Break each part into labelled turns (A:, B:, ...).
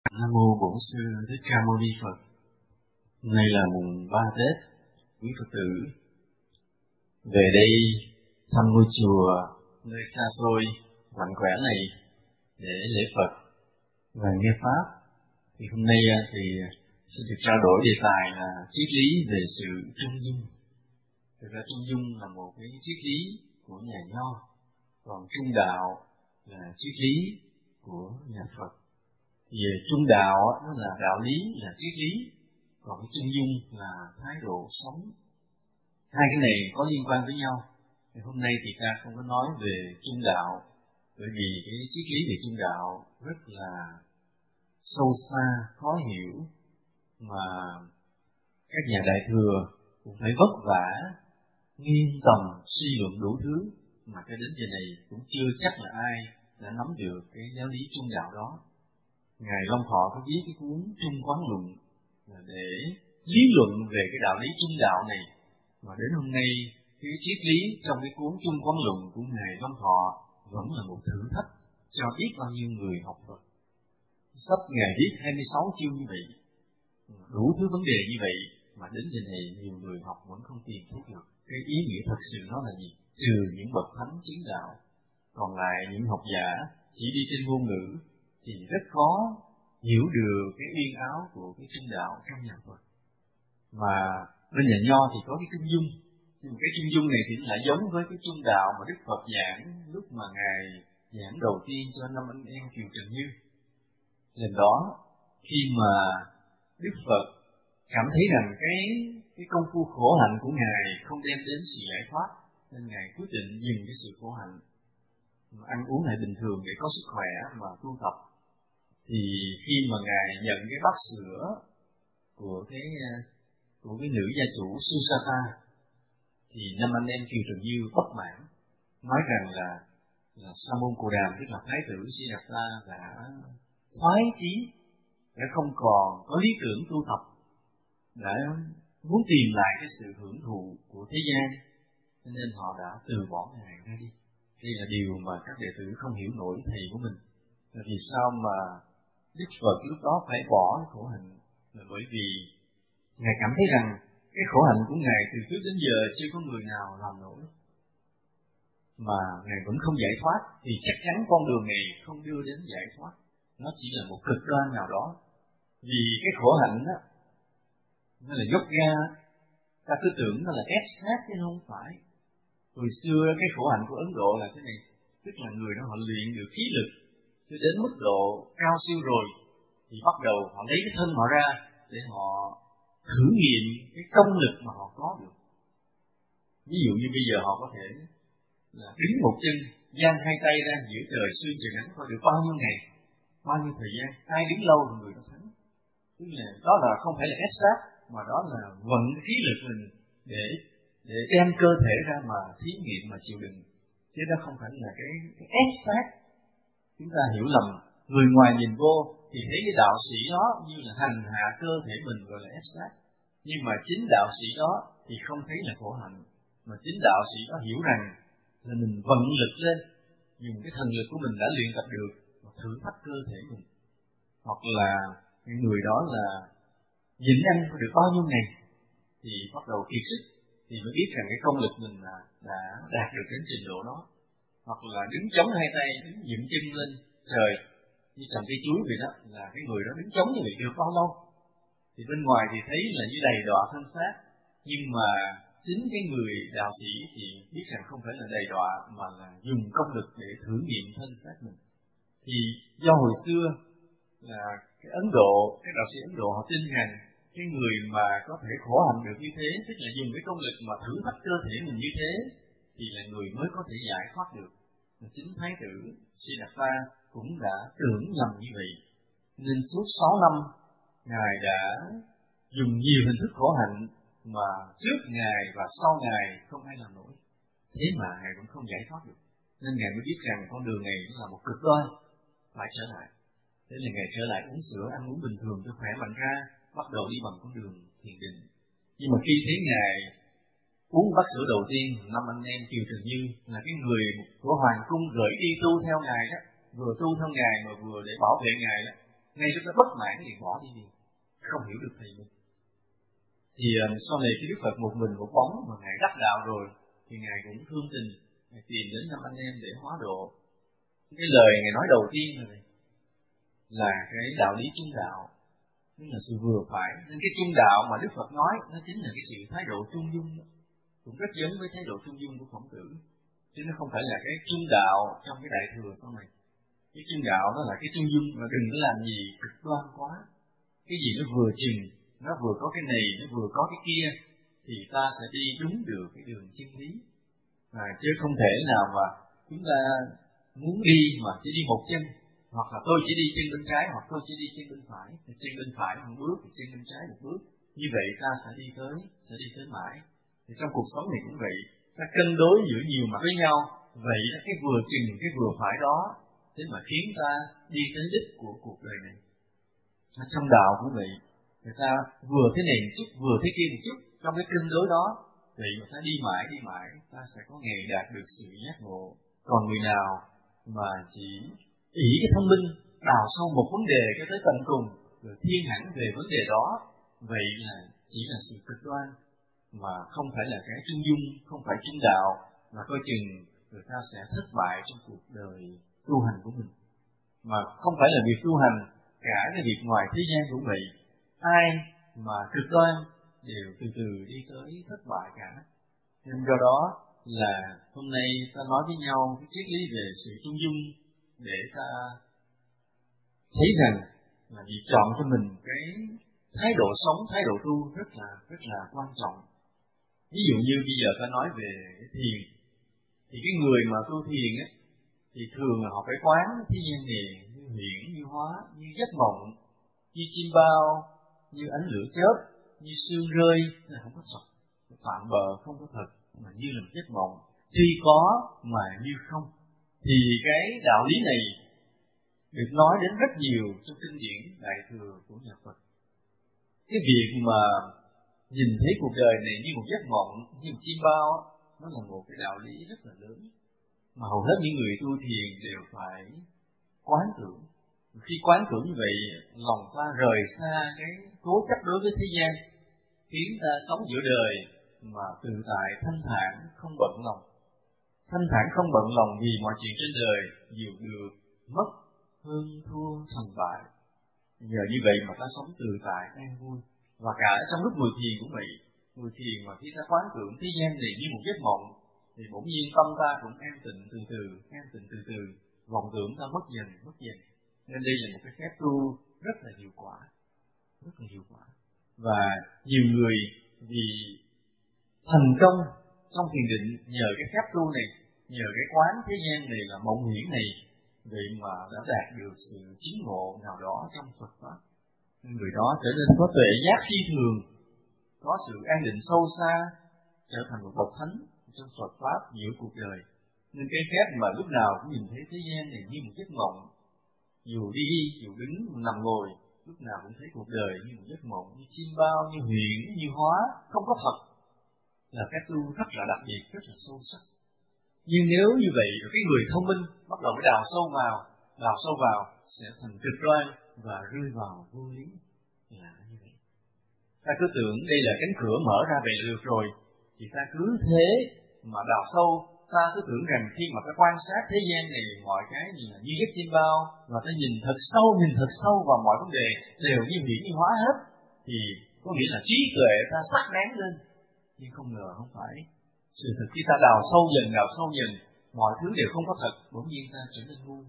A: Nam mô Bổn Sư Thích Ca Mâu Ni Phật. Nay là mùng 3 Tết, quý Phật tử về đây thăm ngôi chùa nơi xa xôi mạnh khỏe này để lễ Phật và nghe pháp. Thì hôm nay thì xin được trao đổi đề tài là triết lý về sự trung dung. Thực ra trung dung là một cái triết lý của nhà Nho, còn trung đạo là triết lý của nhà Phật. Về trung đạo nó là đạo lý, là triết lý, còn cái trung dung là thái độ sống. Hai cái này có liên quan với nhau. Thì hôm nay thì ta không có nói về trung đạo, bởi vì cái triết lý về trung đạo rất là sâu xa, khó hiểu, mà các nhà đại thừa cũng phải vất vả, nghiên tầm, suy luận đủ thứ, mà cho đến giờ này cũng chưa chắc là ai đã nắm được cái giáo lý trung đạo đó. Ngài Long Thọ có viết cái cuốn Trung Quán Luận là để lý luận về cái đạo lý trung đạo này, mà đến hôm nay cái triết lý trong cái cuốn Trung Quán Luận của Ngài Long Thọ vẫn là một thử thách cho biết bao nhiêu người học Phật. Sắp Ngài viết 26 chương như vậy, đủ thứ vấn đề như vậy, mà đến giờ này nhiều người học vẫn không tìm thấy được cái ý nghĩa thật sự nó là gì, trừ những bậc thánh chứng đạo. Còn lại những học giả chỉ đi trên ngôn ngữ thì rất khó hiểu được cái uyên áo của cái trung đạo trong nhà Phật. Mà bên nhà Nho thì có cái trung dung, nhưng mà cái trung dung này thì lại giống với cái trung đạo mà Đức Phật giảng lúc mà Ngài giảng đầu tiên cho 5 anh em Kiều Trần Như. Lần đó khi mà Đức Phật cảm thấy rằng cái công phu khổ hạnh của Ngài không đem đến sự giải thoát, nên Ngài quyết định dừng cái sự khổ hạnh, ăn uống lại bình thường để có sức khỏe mà tu tập. Thì khi mà Ngài nhận cái bát sữa của cái nữ gia chủ Susata, thì 5 anh em Kiều Trần Như bất mãn, nói rằng là Sa môn Cồ Đàm, tức là thái tử Siddhartha đã thoái chí, đã không còn có lý tưởng tu tập, đã muốn tìm lại cái sự hưởng thụ của thế gian, nên họ đã từ bỏ Ngài ra đi. Đây là điều mà các đệ tử không hiểu nổi thầy của mình. Là vì sao mà Đức Phật lúc đó phải bỏ cái khổ hạnh? Là bởi vì Ngài cảm thấy rằng cái khổ hạnh của Ngài từ trước đến giờ chưa có người nào làm nổi, mà Ngài vẫn không giải thoát, thì chắc chắn con đường này không đưa đến giải thoát. Nó chỉ là một cực đoan nào đó. Vì cái khổ hạnh đó, nó là dốc ga, ta cứ tưởng nó là ép sát chứ không phải. Hồi xưa cái khổ hạnh của Ấn Độ là thế này, tức là người đó họ luyện được khí lực cho đến mức độ cao siêu rồi, thì bắt đầu họ lấy cái thân họ ra để họ thử nghiệm cái công lực mà họ có được. Ví dụ như bây giờ họ có thể là đứng một chân, dang hai tay ra giữa trời sương trời nắng thôi được bao nhiêu ngày, bao nhiêu thời gian, ai đứng lâu thì người đó thắng. Tức là đó là không phải là ép sát, mà đó là vận khí lực mình để đem cơ thể ra mà thí nghiệm mà chịu đựng, chứ đó không phải là cái ép sát. Chúng ta hiểu lầm, người ngoài nhìn vô thì thấy cái đạo sĩ đó như là hành hạ cơ thể mình gọi là ép sát, nhưng mà chính đạo sĩ đó thì không thấy là khổ hạnh, mà chính đạo sĩ đó hiểu rằng là mình vận lực lên, dùng cái thần lực của mình đã luyện tập được mà thử thách cơ thể mình. Hoặc là người đó là nhịn ăn được bao nhiêu ngày thì bắt đầu kiệt sức, thì mới biết rằng cái công lực mình đã đạt được đến trình độ đó. Hoặc là đứng chống hai tay, đứng dựng chân lên trời như trồng cây chuối vậy đó, là cái người đó đứng chống như vậy được bao lâu. Thì bên ngoài thì thấy là như đầy đọa thân xác, nhưng mà chính cái người đạo sĩ thì biết rằng không phải là đầy đọa, mà là dùng công lực để thử nghiệm thân xác mình. Thì do hồi xưa là cái Ấn Độ, cái đạo sĩ Ấn Độ họ tin rằng cái người mà có thể khổ hạnh được như thế, tức là dùng cái công lực mà thử thách cơ thể mình như thế, thì là người mới có thể giải thoát được. Và chính thái tử Siddhartha cũng đã tưởng nhầm như vậy, nên suốt 6 năm Ngài đã dùng nhiều hình thức khổ hạnh mà trước Ngài và sau Ngài không ai làm nổi. Thế mà Ngài vẫn không giải thoát được, nên Ngài mới biết rằng con đường này là một cực đoan, phải trở lại. Thế là Ngài trở lại uống sữa, ăn uống bình thường cho khỏe mạnh ra, bắt đầu đi bằng con đường thiền định. Nhưng mà khi thấy Ngài uống bát sữa đầu tiên, 5 anh em Kiều Trần Như là cái người của hoàng cung gửi đi tu theo Ngài đó, vừa tu theo Ngài mà vừa để bảo vệ Ngài đó, ngay lúc đó bất mãn thì bỏ đi liền, không hiểu được thầy mình. Thì sau này khi Đức Phật một mình một bóng mà Ngài đắc đạo rồi, thì Ngài cũng thương tình, Ngài tìm đến 5 anh em để hóa độ. Cái lời Ngài nói đầu tiên là cái đạo lý trung đạo, tức là sự vừa phải. Nên cái trung đạo mà Đức Phật nói, nó chính là cái sự thái độ trung dung đó. Cũng rất giống với thái độ trung dung của Khổng Tử, chứ nó không phải là cái trung đạo trong cái Đại Thừa sau này. Cái trung đạo nó là cái trung dung, mà đừng có làm gì cực đoan quá. Cái gì nó vừa chừng, nó vừa có cái này, nó vừa có cái kia, thì ta sẽ đi đúng được cái đường chân lý. Chứ không thể nào mà chúng ta muốn đi mà chỉ đi một chân, hoặc là tôi chỉ đi chân bên trái, hoặc tôi chỉ đi chân bên phải, chân bên phải một bước, chân bên trái một bước. Như vậy ta sẽ đi tới mãi. Thì trong cuộc sống này cũng vậy, ta cân đối giữa nhiều mặt với nhau, vậy là cái vừa chừng, cái vừa phải đó, thế mà khiến ta đi tới đích của cuộc đời này. Trong đạo cũng vậy, người ta vừa thế này một chút, vừa thế kia một chút, trong cái cân đối đó, vậy mà ta đi mãi, ta sẽ có ngày đạt được sự giác ngộ. Còn người nào mà chỉ ỷ cái thông minh, đào sâu một vấn đề cho tới tận cùng, rồi thiên hẳn về vấn đề đó, vậy là chỉ là sự cực đoan, mà không phải là cái trung dung, không phải trung đạo, mà coi chừng người ta sẽ thất bại trong cuộc đời tu hành của mình. Mà không phải là việc tu hành, cả cái việc ngoài thế gian cũng vậy. Ai mà cực đoan đều từ từ đi tới thất bại cả. Nên do đó là hôm nay ta nói với nhau cái triết lý về sự trung dung, để ta thấy rằng là việc chọn cho mình cái thái độ sống, thái độ tu rất là quan trọng. Ví dụ như bây giờ ta nói về cái thiền, thì cái người mà tu thiền á, thì thường là họ phải quán thế gian này như huyễn, như hóa, như giấc mộng, như chim bao, như ánh lửa chớp, như sương rơi, là không có thật, tạm bợ không có thật, mà như là một giấc mộng, tuy có mà như không. Thì cái đạo lý này được nói đến rất nhiều trong kinh điển Đại Thừa của nhà Phật. Cái việc mà nhìn thấy cuộc đời này như một giấc mộng, như một chim bao, nó là một cái đạo lý rất là lớn, mà hầu hết những người tu thiền đều phải quán tưởng. Khi quán tưởng như vậy, lòng ta rời xa cái cố chấp đối với thế gian, khiến ta sống giữa đời mà tự tại, thanh thản, không bận lòng. Thanh thản không bận lòng vì mọi chuyện trên đời đều được, mất, hơn, thua, thành bại. Nhờ như vậy mà ta sống tự tại, an vui. Và cả trong lúc ngồi thiền cũng vậy. Ngồi thiền mà khi ta quán tưởng thế gian này như một giấc mộng, thì bỗng nhiên tâm ta cũng an tịnh từ từ, vọng tưởng ta mất dần. Nên đây là một cái phép tu rất là hiệu quả. Và nhiều người vì thành công trong thiền định nhờ cái phép tu này, nhờ cái quán thế gian này là mộng huyễn này, vậy mà đã đạt được sự chứng ngộ nào đó trong Phật Pháp. Người đó trở nên có tuệ giác phi thường, có sự an định sâu xa, trở thành một bậc thánh trong Phật Pháp giữa cuộc đời. Nên cái phép mà lúc nào cũng nhìn thấy thế gian này như một giấc mộng, dù đi, dù đứng, nằm ngồi, lúc nào cũng thấy cuộc đời như một giấc mộng, như chim bao, như huyễn, như hóa, không có thật, là cái tu rất là đặc biệt, rất là sâu sắc. Nhưng nếu như vậy, cái người thông minh bắt đầu đào sâu vào sẽ thành cực đoan và rơi vào vô lý. Là như vậy. Ta cứ tưởng đây là cánh cửa mở ra vậy là được rồi, thì ta cứ thế mà đào sâu. Ta cứ tưởng rằng khi mà ta quan sát thế gian này, mọi cái như giấc chim bao, và ta nhìn thật sâu vào mọi vấn đề đều như huyễn như hóa hết, thì có nghĩa là trí tuệ ta sắc bén lên. Nhưng không ngờ không phải. Sự thật khi ta đào sâu dần, mọi thứ đều không có thật, bỗng nhiên ta trở nên ngu.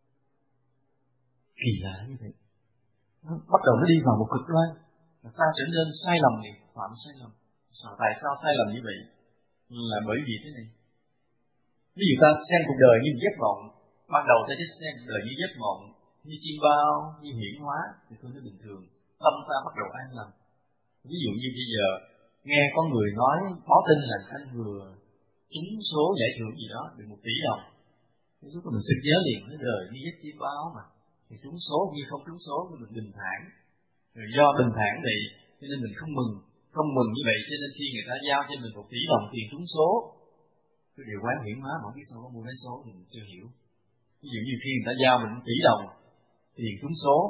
A: Kỳ lạ như vậy. Nó bắt đầu nó đi vào một cực đoan, ta trở nên sai lầm này, phạm sai lầm. Tại sao sai lầm như vậy? Là bởi vì thế này. Ví dụ ta xem cuộc đời như một giấc mộng, ban đầu ta chỉ xem cuộc đời như giấc mộng, như chim bao, như hiển hóa, thì thôi nó bình thường. Tâm ta bắt đầu an lành. Ví dụ như bây giờ nghe có người nói báo tin là anh vừa trúng số giải thưởng gì đó được 1 tỷ đồng, lúc đó mình sực nhớ liền, cái đời như giấc chim bao mà, thì trúng số như không trúng số thì mình bình thản. Rồi do bình thản vậy cho nên mình không mừng như vậy, cho nên khi người ta giao cho mình 1 tỷ đồng tiền trúng số, cái điều quán hiển hóa mà biết sao có mua vé số thì mình chưa hiểu. Ví dụ như khi người ta giao mình 1 tỷ đồng tiền trúng số,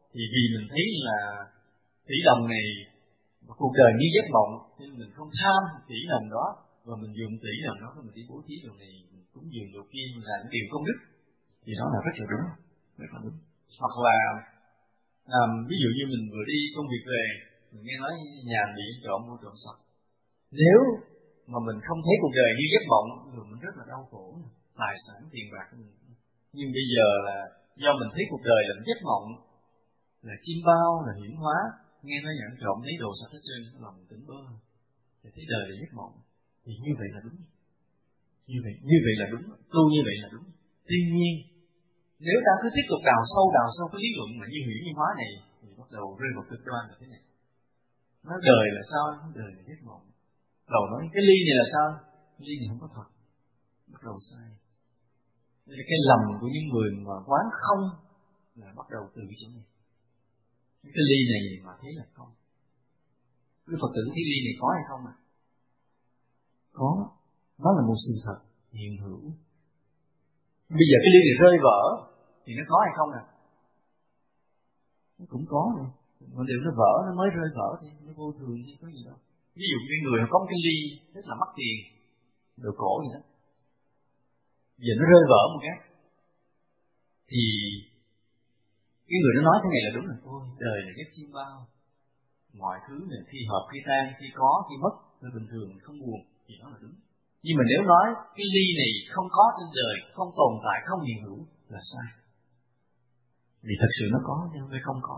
A: thì vì mình thấy là tỷ đồng này cuộc đời như giấc mộng, nên mình không tham tỷ đồng đó, và mình dùng tỷ đồng đó để mình đi bố thí đồng này, mình cúng dường đồ kia, mình làm điều công đức, thì đó là rất là đúng, rất là đúng. Hoặc là ví dụ như mình vừa đi công việc về, mình nghe nói nhà bị trộm mua trộm sập, nếu mà mình không thấy cuộc đời như giấc mộng thì mình rất là đau khổ, tài sản tiền bạc của mình. Nhưng bây giờ là do mình thấy cuộc đời là giấc mộng, là chim bao, là hiển hóa, nghe nói nhận trộm lấy đồ sạch hết trơn, lòng tỉnh bơ, thì thấy đời là giấc mộng, thì như vậy là đúng, như vậy là đúng, tu như vậy là đúng. Tuy nhiên nếu ta cứ tiếp tục đào sâu cái lý luận mà như hủy như hóa này, thì bắt đầu rơi vào cực đoan là thế này. Nói đời là sao? Nói đời là giấc mộng. Đầu nói cái ly này là sao? Ly này không có thật. Bắt đầu sai. Đây là cái lầm của những người mà quán không, là bắt đầu từ chỗ này. Cái ly này mà thấy là không. Cái Phật tử thấy ly này có hay không? Có. Nó là một sự thật hiện hữu. Bây giờ cái ly này rơi vỡ thì nó có hay không nè? Nó cũng có rồi. Còn điều nó vỡ, nó mới rơi vỡ thì nó vô thường chứ có gì đâu. Ví dụ cái người có một cái ly rất là mắc tiền, đồ cổ gì đó, giờ nó rơi vỡ một cái, thì cái người đó nói thế này là đúng rồi. Ôi đời là ghép chim bao, mọi thứ này khi hợp khi tan, khi có khi mất, là bình thường không buồn, thì đó là đúng. Nhưng mà nếu nói cái ly này không có trên đời, không tồn tại, không hiện hữu là sai. Vì thật sự nó có chứ không phải không có.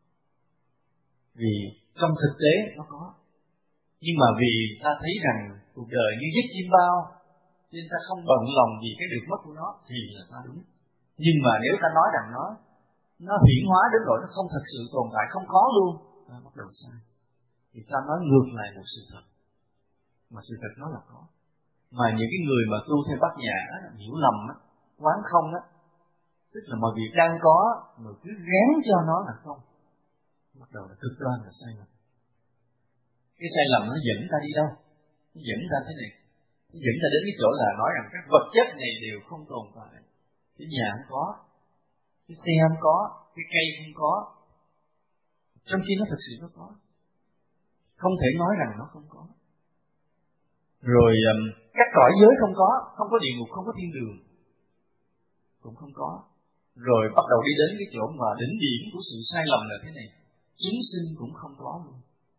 A: Vì trong thực tế nó có. Nhưng mà vì ta thấy rằng cuộc đời như giấc chim bao, nên ta không bận lòng vì cái được mất của nó, thì là ta đúng. Nhưng mà nếu ta nói rằng nó hiển hóa đến độ nó không thật sự tồn tại, không có luôn, ta bắt đầu sai. Thì ta nói ngược lại một sự thật, mà sự thật nó là có. Mà những cái người mà tu theo Bát Nhã hiểu lầm á, quán không á, tức là mọi việc đang có mà cứ gán cho nó là không, bắt đầu là cực đoan, là sai lầm. Cái sai lầm nó dẫn ta đi đâu? Nó dẫn ta thế này, nó dẫn ta đến cái chỗ là nói rằng các vật chất này đều không tồn tại. Cái nhà không có, cái xe không có, cái cây không có, trong khi nó thật sự nó có. Không thể nói rằng nó không có. Rồi các cõi giới không có địa ngục, không có thiên đường, cũng không có. Rồi bắt đầu đi đến cái chỗ mà đỉnh điểm của sự sai lầm là thế này, chúng sinh cũng không có luôn.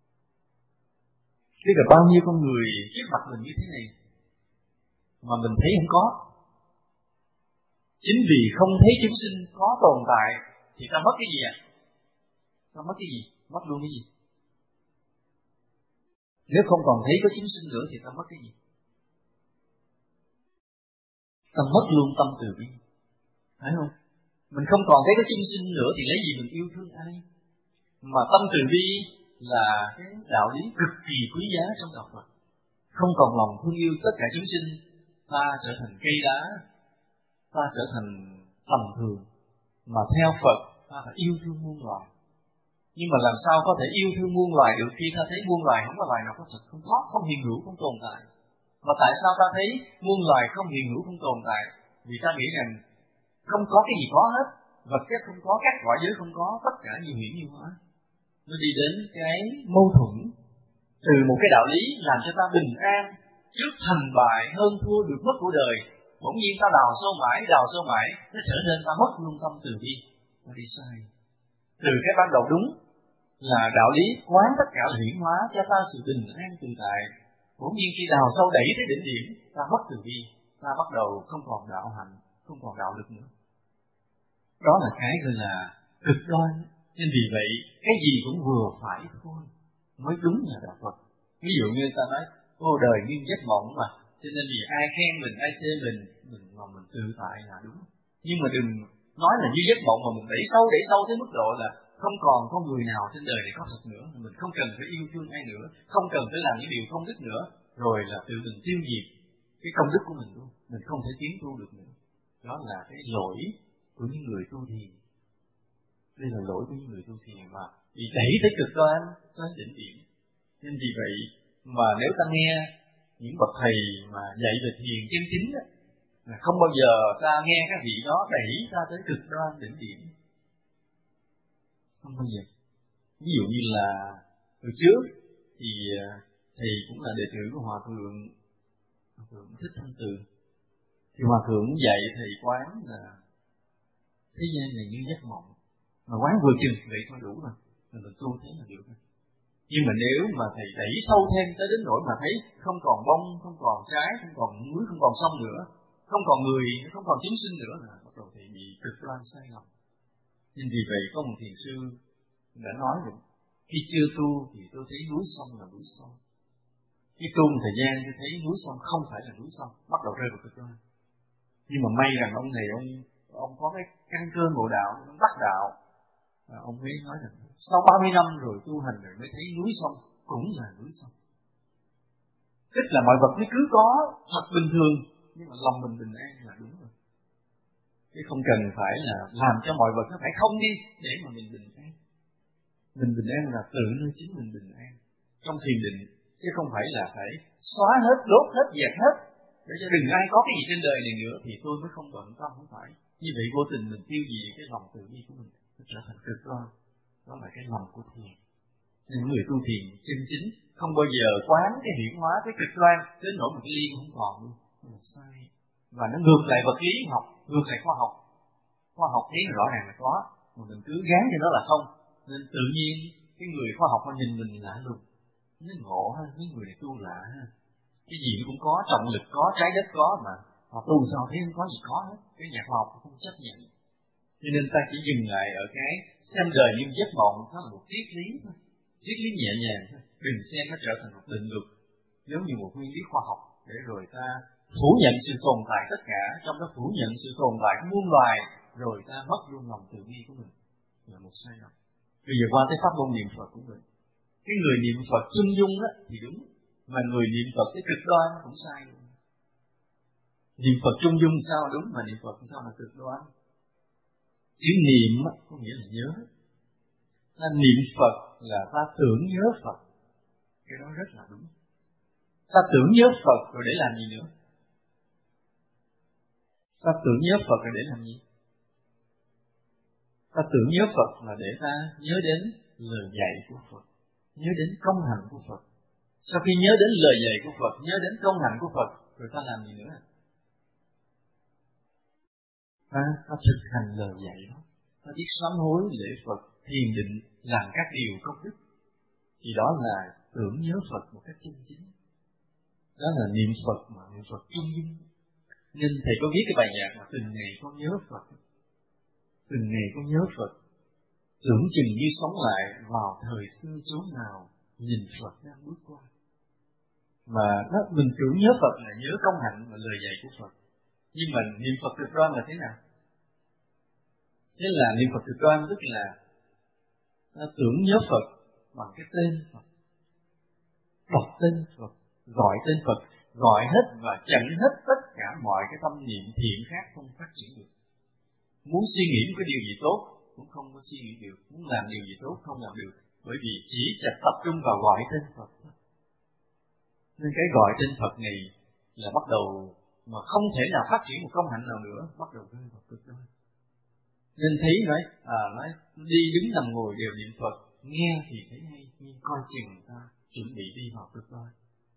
A: Thế là bao nhiêu con người trước mặt mình như thế này mà mình thấy không có. Chính vì không thấy chúng sinh có tồn tại thì ta mất cái gì ạ? Ta mất cái gì? Mất luôn cái gì? Nếu không còn thấy có chúng sinh nữa thì ta mất cái gì? Ta mất luôn tâm từ bi, phải không? Mình không còn thấy có chúng sinh nữa thì lấy gì mình yêu thương ai? Mà tâm từ bi là cái đạo lý cực kỳ quý giá trong đạo Phật. Không còn lòng thương yêu tất cả chúng sinh, ta trở thành cây đá, ta trở thành tầm thường. Mà theo Phật, ta phải yêu thương muôn loài. Nhưng mà làm sao có thể yêu thương muôn loài được khi ta thấy muôn loài không có loài nào có thật, không có, không hiện hữu, không tồn tại. Mà tại sao ta thấy muôn loài không hiện hữu, không tồn tại? Vì ta nghĩ rằng không có cái gì có hết, vật chất không có, các cõi giới không có, tất cả như hiển như hóa. Nó đi đến cái mâu thuẫn từ một cái đạo lý làm cho ta bình an trước thành bại, hơn thua được mất của đời. Bỗng nhiên ta đào sâu mãi, nó trở nên ta mất luôn tâm từ bi, ta đi sai. Từ cái ban đầu đúng là đạo lý quán tất cả là hiển hóa cho ta sự bình an tự tại. Bỗng nhiên khi đào sâu đẩy tới đỉnh điểm, ta mất từ bi, ta bắt đầu không còn đạo hạnh, không còn đạo lực nữa. Đó là cái gọi là cực đoan. Nên vì vậy cái gì cũng vừa phải thôi mới đúng là đạo Phật. Ví dụ như ta nói ô đời như giấc mộng mà, cho nên vì ai khen mình, ai chê mình mà mình tự tại là đúng. Nhưng mà đừng nói là như giấc mộng mà mình đẩy sâu tới mức độ là không còn con người nào trên đời này có thật nữa, mình không cần phải yêu thương ai nữa, không cần phải làm những điều công đức nữa, rồi là tự mình tiêu diệt cái công đức của mình luôn, mình không thể tiến tu được nữa. Đó là cái lỗi của những người tu thiền. Đây là lỗi của những người tu thiền mà bị đẩy tới cực đoan, tới đỉnh điểm. Nên vì vậy mà nếu ta nghe những bậc thầy mà dạy về thiền chân chính á, là không bao giờ ta nghe các vị đó đẩy ta tới cực đoan đỉnh điểm. Không bao giờ. Ví dụ như là hồi trước thì thầy cũng là đệ tử của Hòa Thượng Thích Thanh Từ. Thì Hòa Thượng dạy thầy quán là thế gian này như giấc mộng, mà quán vừa chừng vậy thôi đủ rồi, mình tu thế là được rồi. Nhưng mà nếu mà thầy đẩy sâu thêm tới đến nỗi mà thấy không còn bông, không còn trái, không còn núi, không còn sông nữa, không còn người, không còn chúng sinh nữa, là bắt đầu thì bị cực đoan sai lầm. Nên vì vậy có một thiền sư đã nói rồi, khi chưa tu thì tôi thấy núi sông là núi sông, khi tu một thời gian tôi thấy núi sông không phải là núi sông, bắt đầu rơi vào cực đoan. Nhưng mà may rằng ông này ông có cái căn cơ ngộ đạo, ông đắc đạo. Ông ấy nói rằng sau 30 năm rồi tu hành rồi mới thấy núi sông cũng là núi sông. Tức là mọi vật nó cứ có thật bình thường, nhưng mà lòng mình bình an là đúng rồi. Chứ không cần phải là làm cho mọi vật nó phải không đi để mà mình bình an. Mình bình an là tự nơi chính mình bình an trong thiền định, chứ không phải là phải xóa hết, đốt hết, dẹp hết để cho đừng ai có cái gì trên đời này nữa thì tôi mới không bận tâm. Không phải như vậy, vô tình mình tiêu diệt cái lòng từ bi của mình, nó trở thành cực đoan. Đó là cái lòng của thiền. Nên người tu thiền chân chính không bao giờ quán cái hiển hóa, cái cực đoan đến nỗi một cái liên không còn luôn. Nó là sai. Và nó ngược lại vật lý học, ngược lại khoa học. Khoa học thấy rõ ràng là có, mà mình cứ gán cho nó là không. Nên tự nhiên cái người khoa học họ nhìn mình lạ lùng. Nó ngộ ha, cái người này tu lạ ha. Cái gì nó cũng có, trọng lực có, trái đất có, mà họ tu sao thấy không có gì có hết. Cái nhà khoa học không chấp nhận. Cho nên ta chỉ dừng lại ở cái xem đời như giấc mộng, đó là một triết lý thôi, triết lý nhẹ nhàng thôi, đừng xem nó trở thành một định luật giống như một nguyên lý khoa học để rồi ta phủ nhận sự tồn tại tất cả, trong đó phủ nhận sự tồn tại của muôn loài, rồi ta mất luôn lòng từ bi của mình, là một sai lầm. Bây giờ qua tới pháp môn niệm Phật của mình, cái người niệm Phật trung dung á thì đúng, mà người niệm Phật cái cực đoan cũng sai luôn. Niệm Phật trung dung sao đúng, mà niệm Phật sao là cực đoan? Chữ niệm có nghĩa là nhớ. Ta niệm Phật là ta tưởng nhớ Phật. Cái đó rất là đúng. Ta tưởng nhớ Phật rồi để làm gì nữa? Ta tưởng nhớ Phật rồi để làm gì? Ta tưởng nhớ Phật là để ta nhớ đến lời dạy của Phật, nhớ đến công hạnh của Phật. Sau khi nhớ đến lời dạy của Phật, nhớ đến công hạnh của Phật, rồi ta làm gì nữa? Ta thực hành lời dạy đó. Ta biết sám hối, lễ Phật, thiền định, làm các điều công đức. Thì đó là tưởng nhớ Phật một cách chân chính. Đó là niệm Phật mà niệm Phật trung dung. Nên thầy có viết cái bài nhạc mà từng ngày con nhớ Phật. Từng ngày con nhớ Phật. Tưởng chừng như sống lại vào thời xưa chốn nào, nhìn Phật đang bước qua. Mà mình tưởng nhớ Phật là nhớ công hạnh và lời dạy của Phật. Nhưng mà niệm Phật cực đoan là thế nào? Thế là niệm Phật cực đoan tức là ta tưởng nhớ Phật bằng cái tên Phật, đọc tên Phật, gọi tên Phật, gọi hết và chặn hết tất cả mọi cái tâm niệm thiện khác không phát triển được. Muốn suy nghĩ một cái điều gì tốt cũng không có suy nghĩ được, muốn làm điều gì tốt không làm được, bởi vì chỉ tập trung vào gọi tên Phật thôi. Nên cái gọi tên Phật này là bắt đầu mà không thể nào phát triển một công hạnh nào nữa, bắt đầu rơi vào cực đoan. Nên thấy nói đi đứng nằm ngồi đều niệm Phật, nghe thì thấy hay, nhưng coi chừng ta chuẩn bị đi vào cực đoan.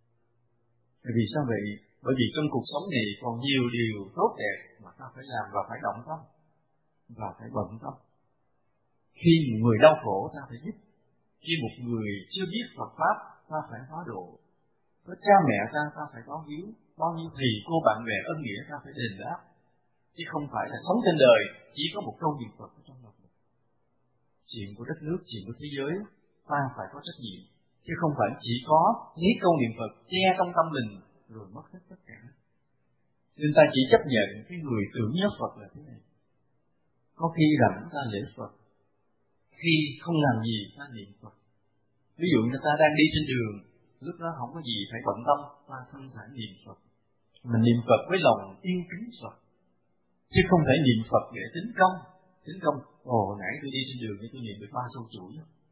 A: Vì sao vậy? Bởi vì trong cuộc sống này còn nhiều điều tốt đẹp mà ta phải làm và phải động tâm và phải bận tâm. Khi một người đau khổ ta phải giúp, khi một người chưa biết Phật pháp ta phải hóa độ, có cha mẹ ta phải báo hiếu, bao nhiêu thầy cô bạn bè ân nghĩa ta phải đền đáp, chứ không phải là sống trên đời chỉ có một câu niệm Phật ở trong lòng mình. Chuyện của đất nước, chuyện của thế giới ta phải có trách nhiệm, chứ không phải chỉ có lấy câu niệm Phật che trong tâm mình rồi mất hết tất cả. Nên ta chỉ chấp nhận cái người tưởng nhớ Phật là thế này. Có khi rảnh ta lễ Phật, khi không làm gì ta niệm Phật. Ví dụ như ta đang đi trên đường, lúc đó không có gì phải bận tâm, ta thanh thản niệm Phật. Mình niệm Phật với lòng yêu kính Phật, chứ không thể niệm Phật để tính công. Tính công, nãy tôi đi trên đường tôi niệm được 3 sâu chuỗi.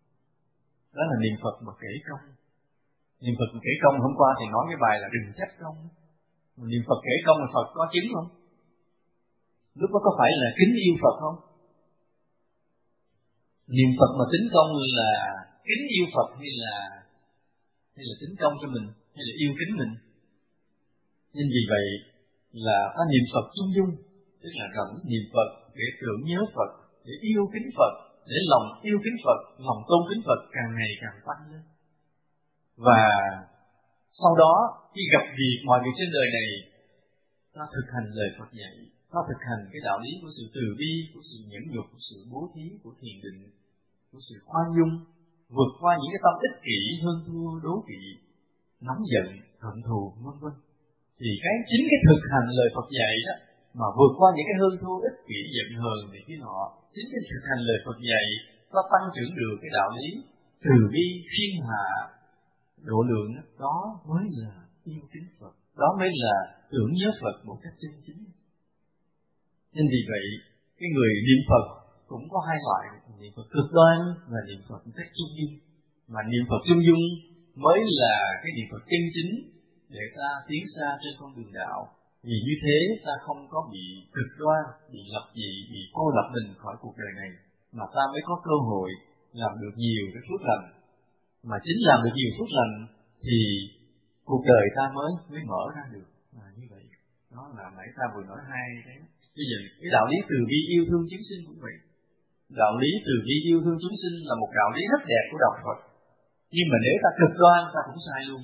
A: Đó là niệm Phật mà kể công. Niệm Phật mà kể công, hôm qua thì nói cái bài là đừng trách công. Niệm Phật kể công là Phật có chứng không? Lúc đó có phải là kính yêu Phật không? Niệm Phật mà tính công là kính yêu Phật hay là tính công cho mình, hay là yêu kính mình. Nên vì vậy là ta niệm Phật chung dung, tức là rảnh niệm Phật để tưởng nhớ Phật, để yêu kính Phật, để lòng yêu kính Phật, lòng tôn kính Phật càng ngày càng tăng lên. Và sau đó khi gặp việc mọi việc trên đời này, ta thực hành lời Phật dạy, ta thực hành cái đạo lý của sự từ bi, của sự nhẫn nhục, của sự bố thí, của thiền định, của sự khoan dung, vượt qua những cái tâm ích kỷ, hơn thua, đố kỵ, nóng giận, hận thù, vân vân. Thì chính cái thực hành lời Phật dạy đó mà vượt qua những cái hơn thua, ích kỷ, giận hờn này kia nọ, chính cái thực hành lời Phật dạy nó tăng trưởng được cái đạo lý từ bi, khiêm hạ, độ lượng, đó mới là yêu kính Phật, đó mới là tưởng nhớ Phật một cách chân chính. Nên vì vậy cái người niệm Phật cũng có hai loại, niệm Phật cực đoan và niệm Phật một cách trung dung. Mà niệm Phật trung dung mới là cái niệm Phật chân chính để ta tiến xa trên con đường đạo. Vì như thế ta không có bị cực đoan, bị lập dị, bị cô lập mình khỏi cuộc đời này, mà ta mới có cơ hội làm được nhiều cái phước lành. Mà chính làm được nhiều phước lành thì cuộc đời ta mới mở ra được. Như vậy, đó là nãy ta vừa nói hai cái. Bây giờ cái đạo lý từ bi yêu thương chúng sinh cũng vậy. Đạo lý từ bi yêu thương chúng sinh là một đạo lý rất đẹp của đạo Phật. Nhưng mà nếu ta cực đoan ta cũng sai luôn.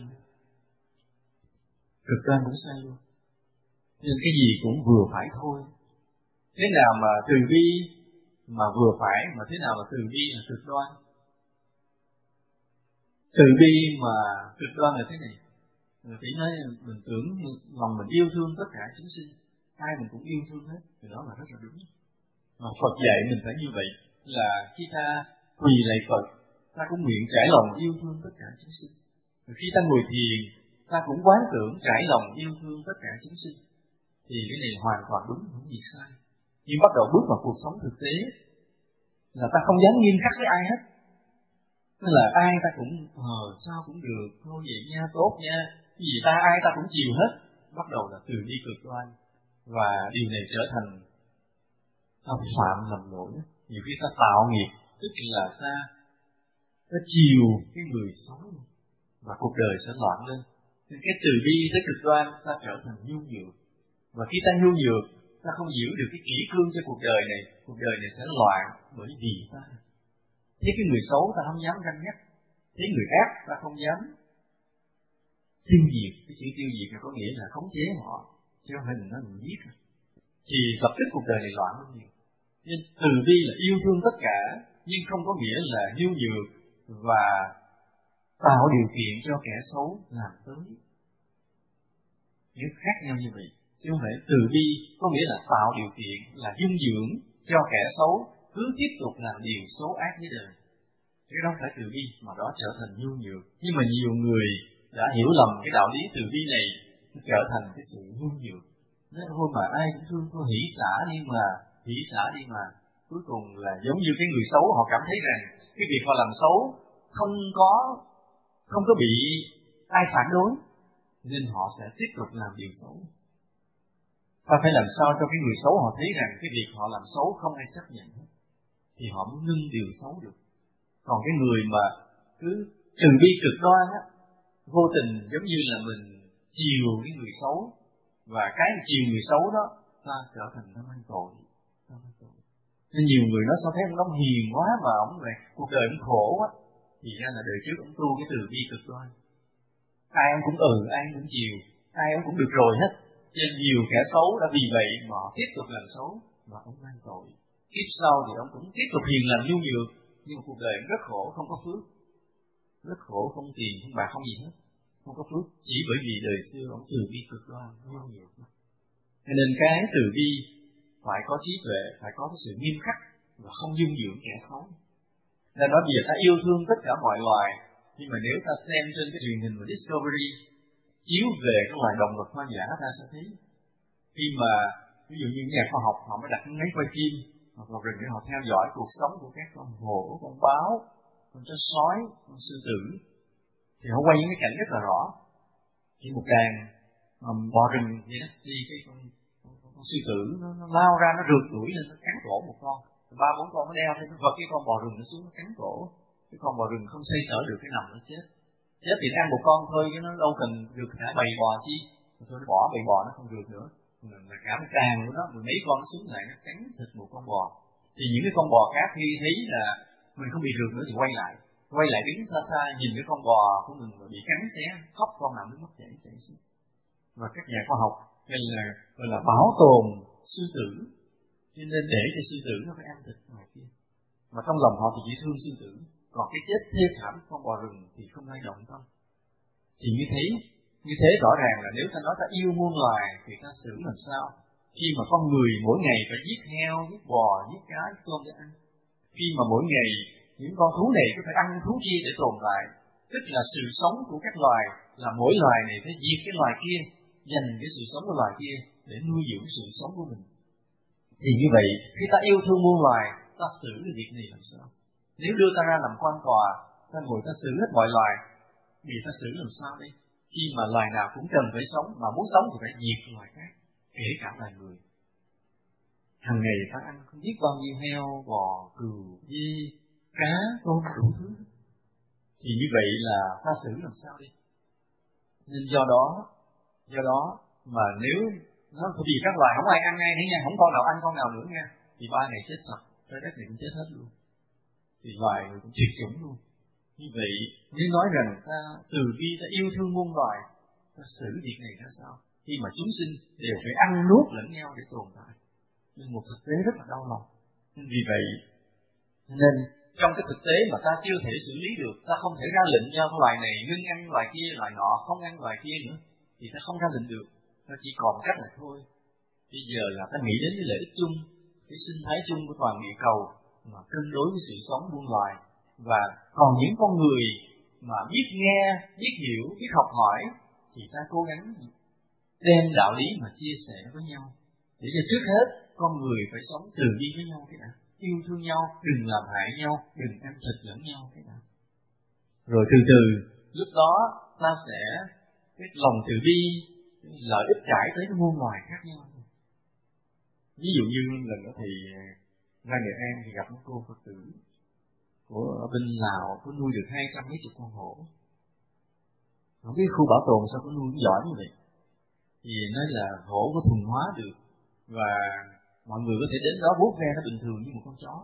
A: Cực đoan cũng sai luôn. Nên cái gì cũng vừa phải thôi. Thế nào mà từ bi mà vừa phải, mà thế nào mà từ bi là cực đoan? Từ bi mà cực đoan là thế này. Người chỉ nói mình tưởng lòng mình yêu thương tất cả chúng sinh, ai mình cũng yêu thương hết, thì đó là rất là đúng. Mà Phật dạy mình phải như vậy, là khi ta quỳ lạy Phật, ta cũng nguyện trải lòng yêu thương tất cả chúng sinh. Rồi khi ta ngồi thiền, ta cũng quán tưởng trải lòng yêu thương tất cả chúng sinh. Thì cái này hoàn toàn đúng, không gì sai. Nhưng bắt đầu bước vào cuộc sống thực tế là ta không dám nghiêm khắc với ai hết. Tức là ai ta cũng sao cũng được, thôi vậy nha, tốt nha, cái gì ai ta cũng chiều hết. Bắt đầu là từ bi cực đoan. Và điều này trở thành ta phạm lầm lỗi. Nhiều khi ta tạo nghiệp, tức là ta chiều cái người xấu, và cuộc đời sẽ loạn lên. Nên cái từ bi tới cực đoan ta trở thành nhu nhược. Và khi ta nhu nhược, ta không giữ được cái kỷ cương cho cuộc đời này sẽ loạn bởi vì ta. Thấy cái người xấu ta không dám ganh ghét, thấy người ác ta không dám tiêu diệt. Cái chữ tiêu diệt là có nghĩa là khống chế họ, theo hình nó mình giết. Thì lập tức cuộc đời này loạn hơn nhiều. Nên từ bi là yêu thương tất cả, nhưng không có nghĩa là nhu nhược và tạo điều kiện cho kẻ xấu làm tới. Những khác nhau như vậy. Chứ không phải từ bi có nghĩa là tạo điều kiện, là dung dưỡng cho kẻ xấu cứ tiếp tục làm điều xấu ác với đời. Cái đó phải từ bi, mà đó trở thành nhu nhược. Nhưng mà nhiều người đã hiểu lầm cái đạo lý từ bi này, trở thành cái sự nhu nhược. Nói thôi mà ai cũng thương tôi, hỷ xả đi mà. Cuối cùng là giống như cái người xấu, họ cảm thấy rằng cái việc họ làm xấu không có bị ai phản đối, nên họ sẽ tiếp tục làm điều xấu. Ta phải làm sao cho cái người xấu họ thấy rằng cái việc họ làm xấu không ai chấp nhận hết, thì họ mới ngưng điều xấu được. Còn cái người mà cứ từ bi cực đoan á, vô tình giống như là mình chiều cái người xấu, và cái chiều người xấu đó ta trở thành nó mang tội. Nên nhiều người nói sao thấy ông hiền quá mà ông này cuộc đời ông khổ quá, thì ra là đời trước ông tu cái từ bi cực đoan. Ai ông cũng ai ông cũng chiều, ai ông cũng được rồi hết. Nên nhiều kẻ xấu đã vì vậy mà họ tiếp tục làm xấu, mà ông mang tội. Kiếp sau thì ông cũng tiếp tục hiền lành nhu nhược, nhưng mà cuộc đời rất khổ, không có phước, rất khổ, không tiền, không bạc, không gì hết, không có phước, chỉ bởi vì đời xưa ông từ bi cực đoan nhu nhược. Cho nên cái từ bi phải có trí tuệ, phải có cái sự nghiêm khắc và không dung dưỡng kẻ xấu. Nên nói bây giờ ta yêu thương tất cả mọi loài, nhưng mà nếu ta xem trên cái truyền hình của Discovery chiếu về các loài động vật hoang dã, ta sẽ thấy khi mà ví dụ như nhà khoa học họ mới đặt máy quay phim hoặc là rừng để họ theo dõi cuộc sống của các con hổ, con báo, con chó sói, con sư tử, thì họ quay những cái cảnh rất là rõ. Chỉ một đàn bò rừng vậy đó, đi cái con sư tử nó lao ra, nó rượt đuổi lên, nó cắn cổ một con, 3 4 con nó đeo thêm nó vật cái con bò rừng nó xuống nó cắn cổ. Cái con bò rừng không xoay sở được, cái nằm nó chết. Chết thì ăn một con thôi chứ nó đâu cần được cả bầy bò chi. Thôi nó bỏ bầy bò nó không được nữa. Mà cả một đàn của nó, mười mấy con nó xuống lại nó cắn thịt một con bò. Thì những cái con bò khác khi thấy là mình không bị rượt nữa thì quay lại đứng xa xa nhìn cái con bò của mình mà bị cắn xé, khóc con nào nước mắt chảy xuống. Và các nhà khoa học hay là gọi là bảo tồn sư tử, cho nên để cho sư tử nó phải ăn thịt ngoài kia. Mà trong lòng họ thì chỉ thương sư tử, còn cái chết thê thảm con bò rừng thì không ai động tâm. Thì như thế rõ ràng là nếu ta nói ta yêu muôn loài thì ta xử làm sao? Khi mà con người mỗi ngày phải giết heo, giết bò, giết cá, giết tôm để ăn. Khi mà mỗi ngày những con thú này có phải ăn thú kia để tồn tại, tức là sự sống của các loài là mỗi loài này phải diệt cái loài kia, dành cái sự sống của loài kia để nuôi dưỡng sự sống của mình. Thì như vậy, khi ta yêu thương muôn loài, ta xử cái việc này làm sao? Nếu đưa ta ra làm quan tòa, ta ngồi ta xử hết mọi loài, thì ta xử làm sao đây? Khi mà loài nào cũng cần phải sống, mà muốn sống thì phải diệt loài khác, kể cả loài người. Hàng ngày ta ăn không biết bao nhiêu heo, bò, cừu, dê, cá, tôm, đủ thứ. Thì như vậy là ta xử làm sao đi? Nên do đó mà nếu nó vì các loài không ai ăn ai nữa nha, không con nào ăn con nào nữa nha, thì 3 ngày chết sạch, trái đất này cũng chết hết luôn. Thì loài người cũng tuyệt chủng luôn. Như vậy nếu nói rằng ta từ bi ta yêu thương muôn loài, ta xử việc này ra sao? Khi mà chúng sinh đều phải ăn nuốt lẫn nhau để tồn tại, nhưng một thực tế rất là đau lòng. Nên vì vậy nên trong cái thực tế mà ta chưa thể xử lý được, ta không thể ra lệnh cho loài này ngưng ăn loài kia, loài nọ không ăn loài kia nữa, thì ta không ra lệnh được. Nó chỉ còn cách là thôi. Bây giờ là ta nghĩ đến cái lợi ích chung, cái sinh thái chung của toàn địa cầu mà cân đối với sự sống muôn loài. Và còn những con người mà biết nghe, biết hiểu, biết học hỏi thì ta cố gắng đem đạo lý mà chia sẻ với nhau. Để cho trước hết con người phải sống từ bi với nhau cái đã, yêu thương nhau, đừng làm hại nhau, đừng ăn thịt lẫn nhau cái đã. Rồi từ từ lúc đó ta sẽ cái lòng từ bi, lợi ích trải tới cái muôn loài khác nhau. Ví dụ như lần đó thì ra Nghệ An thì gặp một cô Phật tử của ở bên Lào có nuôi được 200 mấy chục con hổ. Không biết khu bảo tồn sao có nuôi giỏi như vậy. Thì nói là hổ có thuần hóa được và mọi người có thể đến đó vuốt ve nó bình thường như một con chó.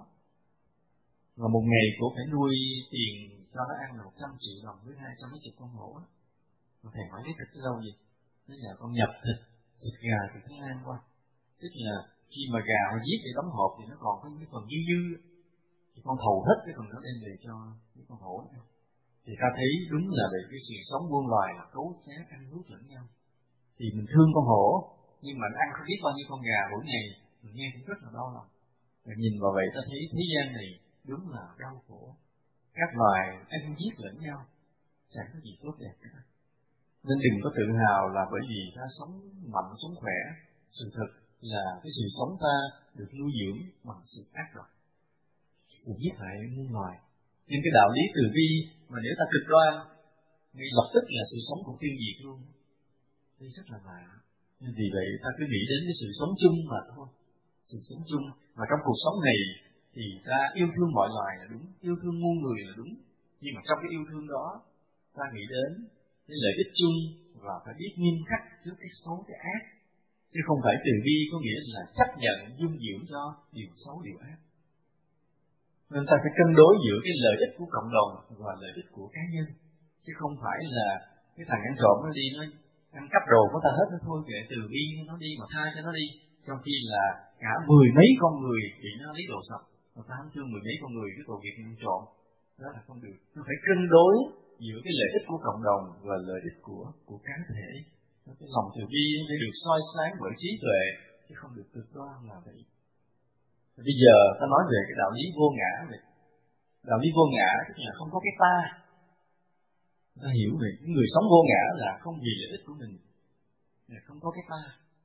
A: Và một ngày cô phải nuôi tiền cho nó ăn là 100 triệu đồng với 200 mấy chục con hổ. Mà thầy hỏi cái thịt ở đâu vậy? Nói là con nhập thịt gà từ Thái Lan qua. Tức là khi mà gà họ giết để đóng hộp thì nó còn có cái phần dư thì con thầu hết cái phần đó đem về cho những con hổ đó. Thì ta thấy đúng là về cái sự sống muôn loài là cấu xé ăn nuốt lẫn nhau. Thì mình thương con hổ nhưng mà nó ăn không biết bao nhiêu con gà mỗi ngày, mình nghe cũng rất là đau lòng. Và nhìn vào vậy ta thấy thế gian này đúng là đau khổ. Các loài ăn giết lẫn nhau, chẳng có gì tốt đẹp cả. Nên đừng có tự hào là bởi vì ta sống mạnh, sống khỏe. Sự thật là cái sự sống ta được nuôi dưỡng bằng sự ác độc, sự giết hại muôn loài. Nhưng cái đạo lý từ bi mà nếu ta cực đoan, ngay lập tức là sự sống cũng tiêu diệt luôn. Đây rất là lạ. Nên vì vậy ta cứ nghĩ đến cái sự sống chung mà thôi. Sự sống chung mà trong cuộc sống này thì ta yêu thương mọi loài là đúng, yêu thương muôn người là đúng. Nhưng mà trong cái yêu thương đó, ta nghĩ đến cái lợi ích chung và phải biết nghiêm khắc trước cái xấu, cái ác. Chứ không phải từ bi có nghĩa là chấp nhận dung dưỡng cho điều xấu, điều ác. Nên ta phải cân đối giữa cái lợi ích của cộng đồng và lợi ích của cá nhân. Chứ không phải là cái thằng ăn trộm nó đi, nó ăn cắp đồ của ta hết nó thôi, kệ từ bi nó đi mà tha cho nó đi. Trong khi là cả 10 mấy con người bị nó lấy đồ sạch, mà ta không thương 10 mấy con người cái tội việc ăn trộm. Đó là không được. Nó phải cân đối giữa cái lợi ích của cộng đồng và lợi ích của cá thể. Cái lòng từ bi phải được soi sáng bởi trí tuệ, chứ không được cực đoan là vậy. Bây giờ ta nói về cái đạo lý vô ngã vậy. Đạo lý vô ngã tức là không có cái ta. Ta hiểu về những người sống vô ngã là không vì lợi ích của mình, là không có cái ta,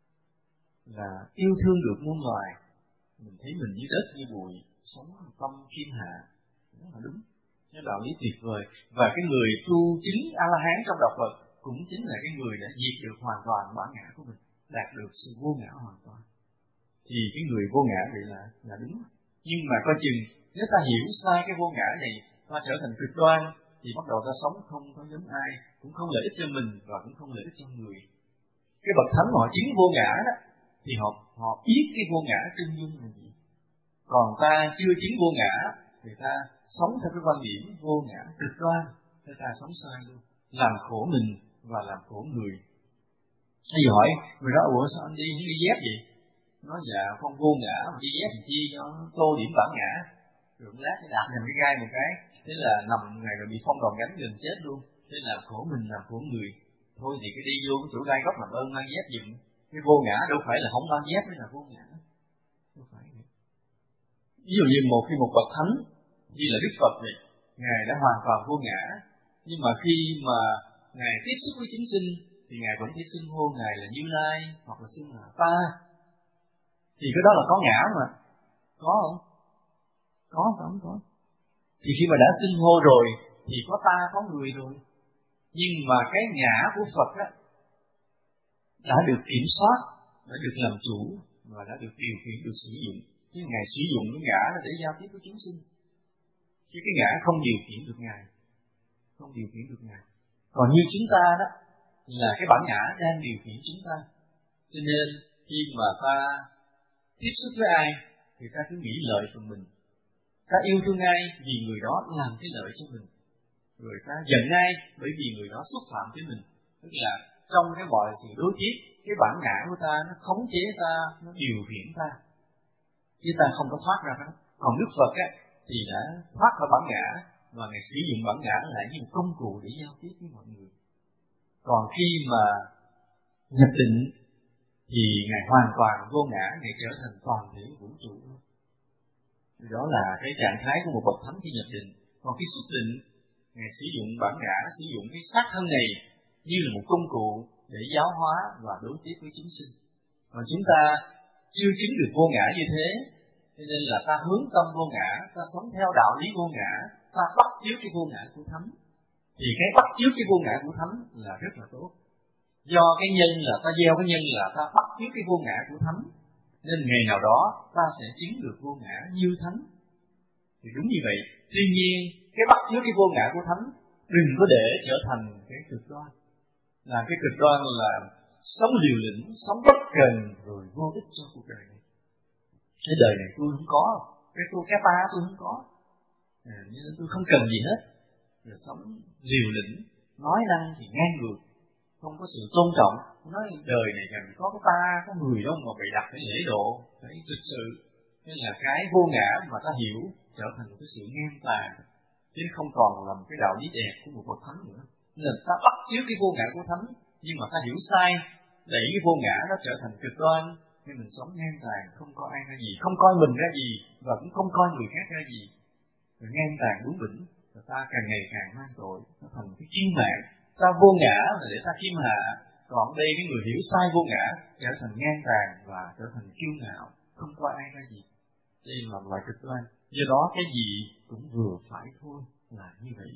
A: là yêu thương được muôn loài. Mình thấy mình như đất như bụi, sống tâm thiên hạ, đó là đúng. Cái đạo lý tuyệt vời. Và cái người tu chứng A-la-hán trong đạo Phật cũng chính là cái người đã diệt được hoàn toàn bản ngã của mình, đạt được sự vô ngã hoàn toàn. Thì cái người vô ngã vậy là đúng. Nhưng mà coi chừng, nếu ta hiểu sai cái vô ngã này, ta trở thành cực đoan, thì bắt đầu ta sống không có giống ai, cũng không lợi ích cho mình và cũng không lợi ích cho người. Cái bậc thánh họ chứng vô ngã đó, thì họ biết cái vô ngã chân dung là gì. Còn ta chưa chứng vô ngã, thì ta sống theo cái quan điểm vô ngã cực đoan, thì ta sống sai luôn, làm khổ mình và làm khổ người. Thầy hỏi, người đó, ủa sao anh đi dép vậy? Nói dạ con vô ngã mà đi dép làm chi, nó tô điểm bản ngã. Rồi lát cái đạp nhầm cái gai một cái, thế là nằm ngày rồi bị phong đòn gánh gần chết luôn. Thế là khổ mình làm khổ người. Thôi thì cái đi vô cái chỗ gai góc làm ơn mang dép giùm. Cái vô ngã đâu phải là không mang dép mới là vô ngã. Đâu phải vậy. Ví dụ như một bậc thánh như là Đức Phật này, ngài đã hoàn toàn vô ngã, nhưng mà khi mà ngài tiếp xúc với chúng sinh thì ngài vẫn thể xưng hô ngài là Như Lai hoặc là xưng là ta. Thì cái đó là có ngã mà, có không? Có sao không có? Thì khi mà đã xưng hô rồi thì có ta có người rồi, nhưng mà cái ngã của Phật á đã được kiểm soát, đã được làm chủ và đã được điều khiển, được sử dụng. Chứ ngài sử dụng cái ngã là để giao tiếp với chúng sinh, chứ cái ngã không điều khiển được ngài, không điều khiển được ngài. Còn như chúng ta đó là cái bản ngã đang điều khiển chúng ta, cho nên khi mà ta tiếp xúc với ai thì ta cứ nghĩ lợi của mình, ta yêu thương ai vì người đó làm cái lợi cho mình, rồi ta giận ai bởi vì người đó xúc phạm tới mình. Tức là trong cái mọi sự đối tiếp, cái bản ngã của ta nó khống chế ta, nó điều khiển ta, chứ ta không có thoát ra đó. Còn Đức Phật á thì đã thoát khỏi bản ngã và ngài sử dụng bản ngã lại như một công cụ để giao tiếp với mọi người. Còn khi mà nhập định thì ngài hoàn toàn vô ngã, ngài trở thành toàn thể vũ trụ. Đó là cái trạng thái của một bậc thánh khi nhập định. Còn khi xuất định, ngài sử dụng bản ngã, sử dụng cái xác thân này như là một công cụ để giáo hóa và đối tiếp với chúng sinh. Còn chúng ta chưa chứng được vô ngã như thế, cho nên là ta hướng tâm vô ngã, ta sống theo đạo lý vô ngã, ta bắt chước cái vô ngã của thánh. Thì cái bắt chước cái vô ngã của thánh là rất là tốt. Do cái nhân là ta gieo cái nhân là ta bắt chước cái vô ngã của thánh, nên ngày nào đó ta sẽ chứng được vô ngã như thánh. Thì đúng như vậy. Tuy nhiên cái bắt chước cái vô ngã của thánh đừng có để trở thành cái cực đoan. Là cái cực đoan là sống liều lĩnh, sống bất cần rồi vô ích cho cuộc đời này. Cái đời này tôi không có, cái ta tôi không có, nên tôi không cần gì hết. Rồi sống liều lĩnh, nói năng thì ngang ngược, không có sự tôn trọng. Nói đời này cần có cái ta, có người đâu mà bày đặt phải lễ độ, phải thực sự. Nên là cái vô ngã mà ta hiểu trở thành một cái sự ngang tàn, chứ không còn là một cái đạo lý đẹp của một bậc thánh nữa. Nên ta bắt chước cái vô ngã của thánh, nhưng mà ta hiểu sai, đẩy cái vô ngã nó trở thành cực đoan, nên mình sống ngang tàn, không coi ai ra gì, không coi mình ra gì và cũng không coi người khác ra gì, rồi ngang tàn bướng bỉnh, rồi ta càng ngày càng mang tội, nó thành cái kiêu mạn. Ta vô ngã là để ta khiêm hạ, còn đây cái người hiểu sai vô ngã trở thành ngang tàn và trở thành kiêu ngạo, không coi ai ra gì. Đây là loại cực đoan. Do đó cái gì cũng vừa phải thôi, là như vậy.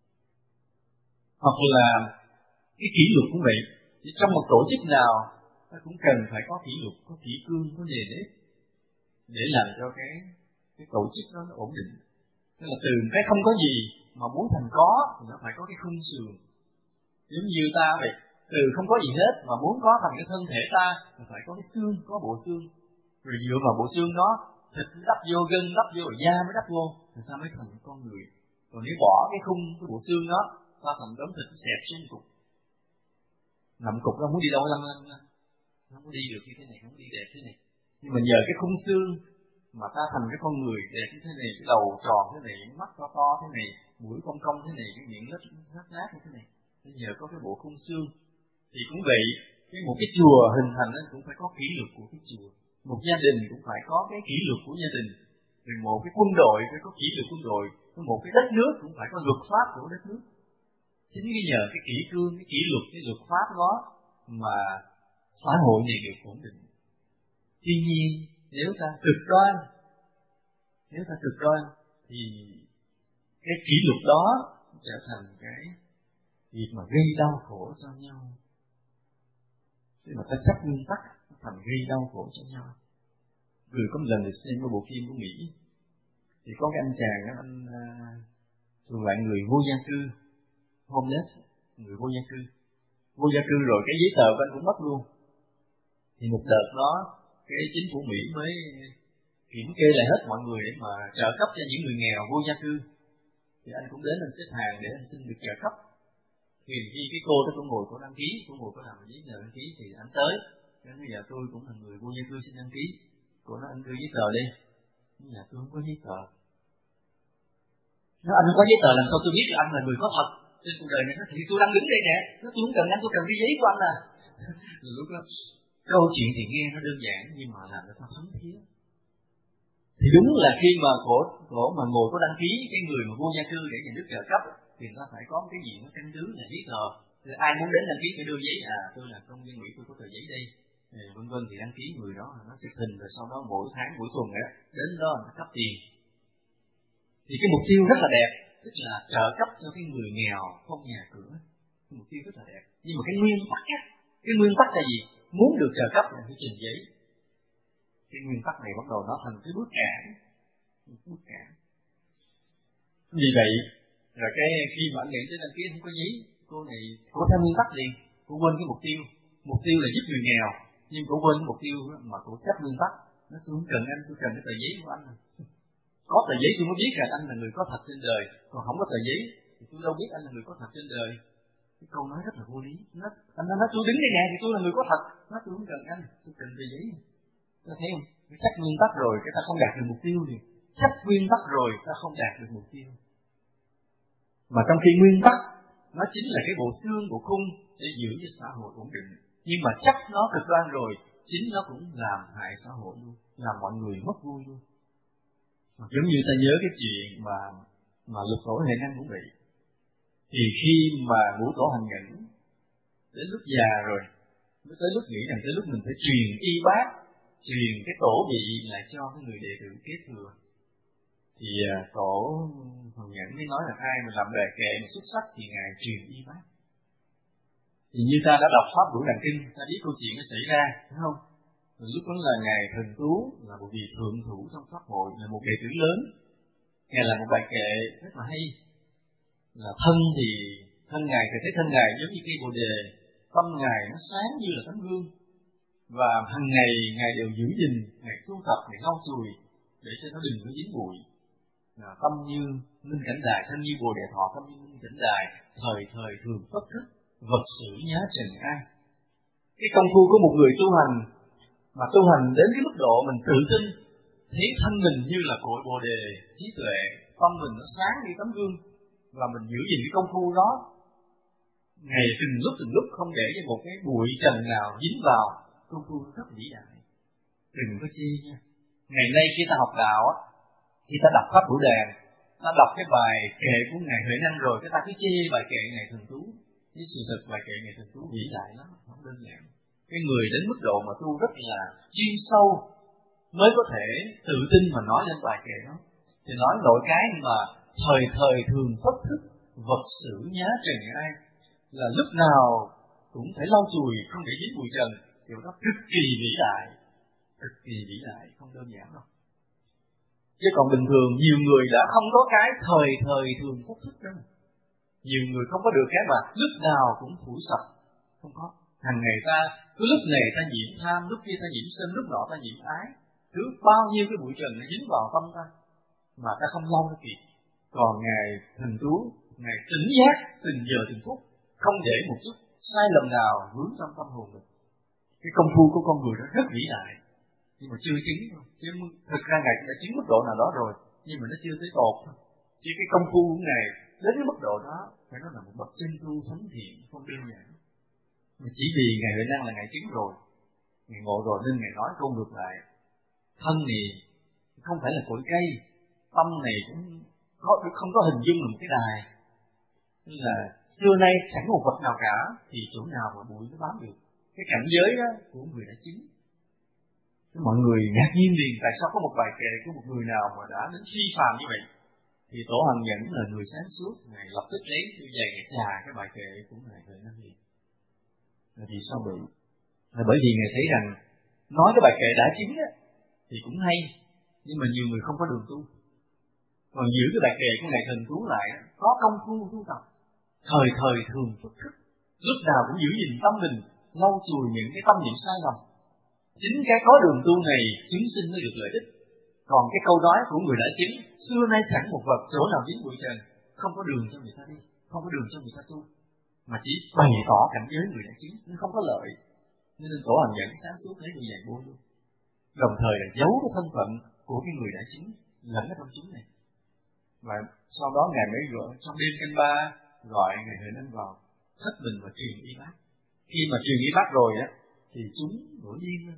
A: Hoặc là cái kỷ luật cũng vậy. Thì trong một tổ chức nào ta cũng cần phải có kỷ luật, có kỷ cương, có nề nếp để làm cho cái tổ chức nó ổn định. Tức là từ cái không có gì mà muốn thành có thì nó phải có cái khung sườn. Giống như ta vậy, từ không có gì hết mà muốn có thành cái thân thể ta thì phải có cái xương, có bộ xương. Rồi dựa vào bộ xương đó, thịt đắp vô, gân đắp vô, rồi da mới đắp vô, thì ta mới thành con người. Còn nếu bỏ cái khung, cái bộ xương đó, ta thành đống thịt xẹp xuống cục. Nằm cục nó muốn đi đâu lăn, nó không đi được như thế này, không đi đẹp thế này. Nhưng mà nhờ cái khung xương mà ta thành cái con người đẹp như thế này, cái đầu tròn thế này, mắt to to thế này, mũi cong cong thế này, cái miệng lát nát như thế này. Nhờ có cái bộ khung xương. Thì cũng vậy, một cái chùa hình thành cũng phải có kỷ luật của cái chùa. Một gia đình cũng phải có cái kỷ luật của gia đình. Rồi một cái quân đội phải có kỷ luật quân đội. Một cái đất nước cũng phải có luật pháp của đất nước. Chính vì nhờ cái kỷ cương, cái kỷ luật, cái luật pháp đó mà xã hội này được ổn định. Tuy nhiên nếu ta cực đoan thì cái kỷ luật đó trở thành cái việc mà gây đau khổ cho nhau. Khi mà ta chấp nguyên tắc thành gây đau khổ cho nhau. Người có một lần thì xem cái bộ phim của Mỹ, Thì có cái anh chàng đó, anh thuộc loại người vô gia cư, homeless, người vô gia cư. Vô gia cư rồi cái giấy tờ của anh cũng mất luôn. Thì một đợt đó, cái chính phủ Mỹ mới kiểm kê lại hết mọi người để mà trợ cấp cho những người nghèo vô gia cư. Thì anh cũng đến anh xếp hàng để anh xin được trợ cấp. Thì khi cái cô đó cũng ngồi, cô đăng ký, cô ngồi có làm giấy tờ đăng ký thì anh tới. Nói bây giờ tôi cũng là người vô gia cư xin đăng ký. Cô nói anh đưa giấy tờ đi. Nói là tôi không có giấy tờ. Nói anh không có giấy tờ làm sao tôi biết là anh là người có thật trên cuộc đời này. Nói thì tôi đang đứng đây nè. Nói tôi không cần anh, tôi cần cái giấy của anh à. Lúc đó câu chuyện thì nghe nó đơn giản nhưng mà làm người ta thấm thía. Thì đúng là khi mà cổ mà ngồi có đăng ký cái người mà vô gia cư để nhà nước trợ cấp thì nó phải có cái gì nó căn cứ là giấy tờ. Thì ai muốn đến đăng ký phải đưa giấy, tôi là công dân Mỹ, tôi có tờ giấy đây, vân vân, thì đăng ký người đó nó chụp hình rồi sau đó mỗi tháng mỗi tuần đó đến đó nó cấp tiền. Thì cái mục tiêu rất là đẹp, tức là trợ cấp cho cái người nghèo không nhà cửa, cái mục tiêu rất là đẹp. Nhưng mà cái nguyên tắc là gì? Muốn được trợ cấp là phải trình giấy. Cái nguyên tắc này bắt đầu nó thành cái bước cản. Vì vậy rồi cái khi mà anh nghĩ tới đăng ký không có giấy, cô này cô theo nguyên tắc liền, cô quên cái mục tiêu là giúp người nghèo, nhưng cô quên cái mục tiêu mà cô chấp nguyên tắc. Nó tôi không cần anh, tôi cần cái tờ giấy của anh. Có tờ giấy tôi mới biết rằng anh là người có thật trên đời, còn không có tờ giấy thì tôi đâu biết anh là người có thật trên đời. Cái câu nói rất là vô lý. Anh nói tôi đứng đây nè thì tôi là người có thật. Nói tôi không cần anh, tôi cần tờ giấy. Tôi thấy không? Cái chấp nguyên tắc rồi cái ta không đạt được mục tiêu liền. Chấp nguyên tắc rồi ta không đạt được mục tiêu. Mà trong khi nguyên tắc nó chính là cái bộ xương, bộ khung để giữ cho xã hội ổn định. Nhưng mà chấp nó cực đoan rồi, chính nó cũng làm hại xã hội luôn, làm mọi người mất vui luôn. Giống như ta nhớ cái chuyện mà Lục Tổ Huệ Năng cũng vậy. Thì khi mà Ngũ Tổ Hành Nhẫn đến lúc già rồi, mới tới lúc nghĩ rằng tới lúc mình phải truyền y bát, truyền cái tổ bị lại cho cái người đệ tử kế thừa. Thì Tổ Hồng Nhẫn mới nói là ai mà làm đề kệ mà xuất sắc thì ngài truyền y bát. Thì như ta đã đọc pháp Vũ Đàn Kinh, ta biết câu chuyện nó xảy ra, phải không? Lúc đó là ngài Thần Tú là một vị thượng thủ trong pháp hội, là một đệ tử lớn. Ngài là một bài kệ rất là hay. Là thân ngài thì thấy thân ngài giống như cây bồ đề, tâm ngài nó sáng như là tấm gương. Và hàng ngày ngài đều giữ gìn, ngài tu tập, ngài lau chùi để cho nó đừng có dính bụi. Tâm như minh cảnh đài, thân như bồ đề thọ, tâm như minh cảnh đài, thời thời thường bất thức, vật sự nhá trần ai. Cái công phu của một người tu hành mà tu hành đến cái mức độ mình tự tin, thấy thân mình như là cội bồ đề, trí tuệ, tâm mình nó sáng như tấm gương, và mình giữ gìn cái công phu đó, ngày từng lúc không để cho một cái bụi trần nào dính vào, công phu rất vĩ đại. Đừng có chi nha. Ngày nay khi ta học đạo á, khi ta đọc pháp Vũ Đàn, ta đọc cái bài kệ của ngài Huệ Năng rồi, cái ta cứ chê bài kệ ngài Thần Tú. Cái sự thật bài kệ ngài Thần Tú vĩ đại lắm, không đơn giản. Cái người đến mức độ mà tu rất là chuyên sâu mới có thể tự tin mà nói lên bài kệ đó. Thì nói nội cái mà thời thời thường bất thức, vật sự nhá trần ai, là lúc nào cũng phải lau chùi không để dính bụi trần. Điều đó cực kỳ vĩ đại, không đơn giản đâu. Chứ còn bình thường nhiều người đã không có cái thời thời thường bất thức đâu. Nhiều người không có được cái mà lúc nào cũng phủ sạch, không có. Hàng ngày ta cứ lúc này ta nhiễm tham, lúc kia ta nhiễm sân, lúc nọ ta nhiễm ái, cứ bao nhiêu cái bụi trần nó dính vào tâm ta mà ta không lau nó kịp. Còn ngài Thần Tú, ngài tỉnh giác từng giờ từng phút, không để một chút sai lầm nào vướng trong tâm hồn mình. Cái công phu của con người đó rất vĩ đại, nhưng mà chưa chứng thôi. Chứ thực ra ngài đã chứng mức độ nào đó rồi, nhưng mà nó chưa tới tột. Chỉ cái công phu của ngài đến cái mức độ đó phải nói là một bậc chân tu thánh thiện, không đơn giản. Mà chỉ vì ngài Huệ Năng là ngài chứng rồi, ngài ngộ rồi nên ngài nói câu ngược lại. Thân này không phải là cội cây, tâm này cũng không có hình dung là một cái đài. Nên là xưa nay chẳng một vật nào cả thì chỗ nào mà bụi nó bám được. Cái cảnh giới đó của người đã chứng. Mọi người ngạc nhiên liền, tại sao có một bài kệ của một người nào mà đã đến phi phàm như vậy? Thì Tổ Hằng Nhẫn là người sáng suốt, ngài lập tức lấy đôi giày ngài chà cái bài kệ của ngài Huệ Năng liền. Là vì sao vậy? Là bởi vì ngài thấy rằng nói cái bài kệ đã chứng á thì cũng hay, nhưng mà nhiều người không có đường tu. Còn giữ cái bài kệ của Ngài Thần Tú lại, có công phu tu tập, thời thời thường phất thức, lúc nào cũng giữ gìn tâm mình, lau chùi những cái tâm niệm sai lầm. Chính cái có đường tu này chúng sinh mới được lợi ích. Còn cái câu nói của người đã chứng, xưa nay chẳng một vật chỗ nào dính bụi trần, không có đường cho người ta đi, không có đường cho người ta tu, mà chỉ bày tỏ cảnh giới người đã chứng, nên không có lợi. Nên Tổ Hành Nhẫn sáng suốt lấy người dạy bôi luôn, đồng thời là giấu cái thân phận của cái người đã chứng lẫn ở trong chúng này. Và sau đó Ngài mới gọi trong đêm canh ba, gọi Ngài Huệ Năng vào thất mình và truyền y bát. Khi mà truyền y bát rồi á, thì chúng nổi điên lên.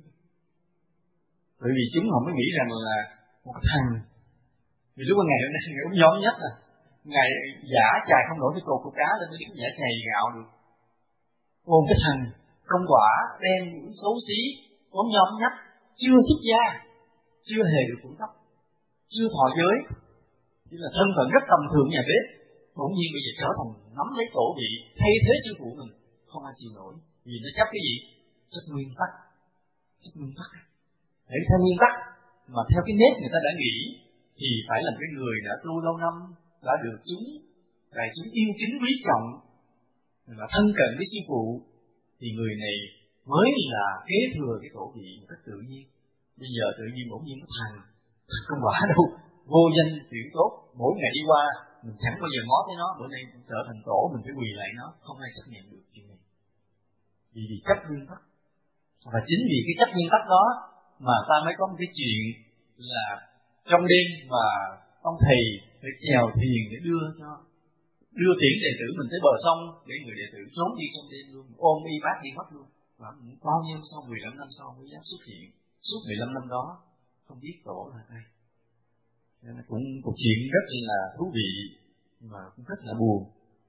A: Bởi vì chúng không có nghĩ rằng là một thằng, vì lúc mà Ngài ốm nhóm nhất là Ngài giả chài không nổi cái cột cục đá lên mới đứng giả chài gạo được. Ôm cái thằng công quả đen xấu xí ốm nhóm nhất, chưa xuất gia, chưa hề được phụ cấp, chưa thọ giới, chỉ là thân phận rất tầm thường nhà bếp, bỗng nhiên bây giờ trở thành nắm lấy tổ vị thay thế sư phụ mình, không ai chịu nổi. Vì nó chấp cái gì? Chấp nguyên tắc. Chấp nguyên tắc. Để theo nguyên tắc mà theo cái nét người ta đã nghĩ thì phải là cái người đã tu lâu năm, đã được chúng đại chúng yêu kính quý trọng, và thân cận với sư phụ, thì người này mới là kế thừa cái tổ vị một cách tự nhiên. Bây giờ tự nhiên bỗng nhiên có thằng không quả đâu, vô danh chuyện tốt, mỗi ngày đi qua mình chẳng bao giờ ngó thấy nó, bữa nay trở thành tổ mình phải quỳ lại nó, không ai chấp nhận được chuyện này. Vì chấp nguyên tắc. Và chính vì cái chấp nguyên tắc đó mà ta mới có một cái chuyện là trong đêm mà ông thầy phải chèo thuyền để đưa tiễn đệ tử mình tới bờ sông, để người đệ tử trốn đi trong đêm luôn, ôm y bát đi mất luôn. Và bao nhiêu sau 15 năm sau mới dám xuất hiện. Suốt 15 năm đó không biết tổ là ai. Nên là cũng một chuyện rất là thú vị mà cũng rất là buồn.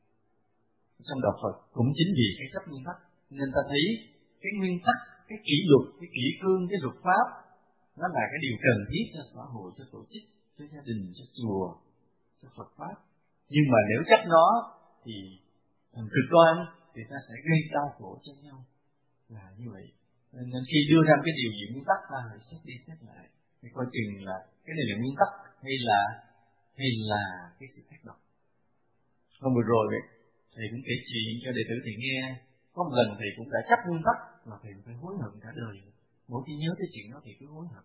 A: Trong đạo Phật cũng chính vì cái chấp nguyên tắc nên ta thấy cái nguyên tắc, cái kỷ luật, cái kỷ cương, cái luật pháp nó là cái điều cần thiết cho xã hội, cho tổ chức, cho gia đình, cho chùa, cho Phật pháp. Nhưng mà nếu chấp nó thì thành cực đoan thì ta sẽ gây đau khổ cho nhau, là như vậy. Nên khi đưa ra cái điều gì nguyên tắc ta phải xét đi xét lại, thì coi chừng là cái này là nguyên tắc hay là cái sự tác động. Hôm vừa rồi thầy cũng kể chuyện cho đệ tử thầy nghe. Có một lần thầy cũng đã chấp nguyên tắc mà thầy phải hối hận cả đời. Mỗi khi nhớ tới chuyện đó thì cứ hối hận.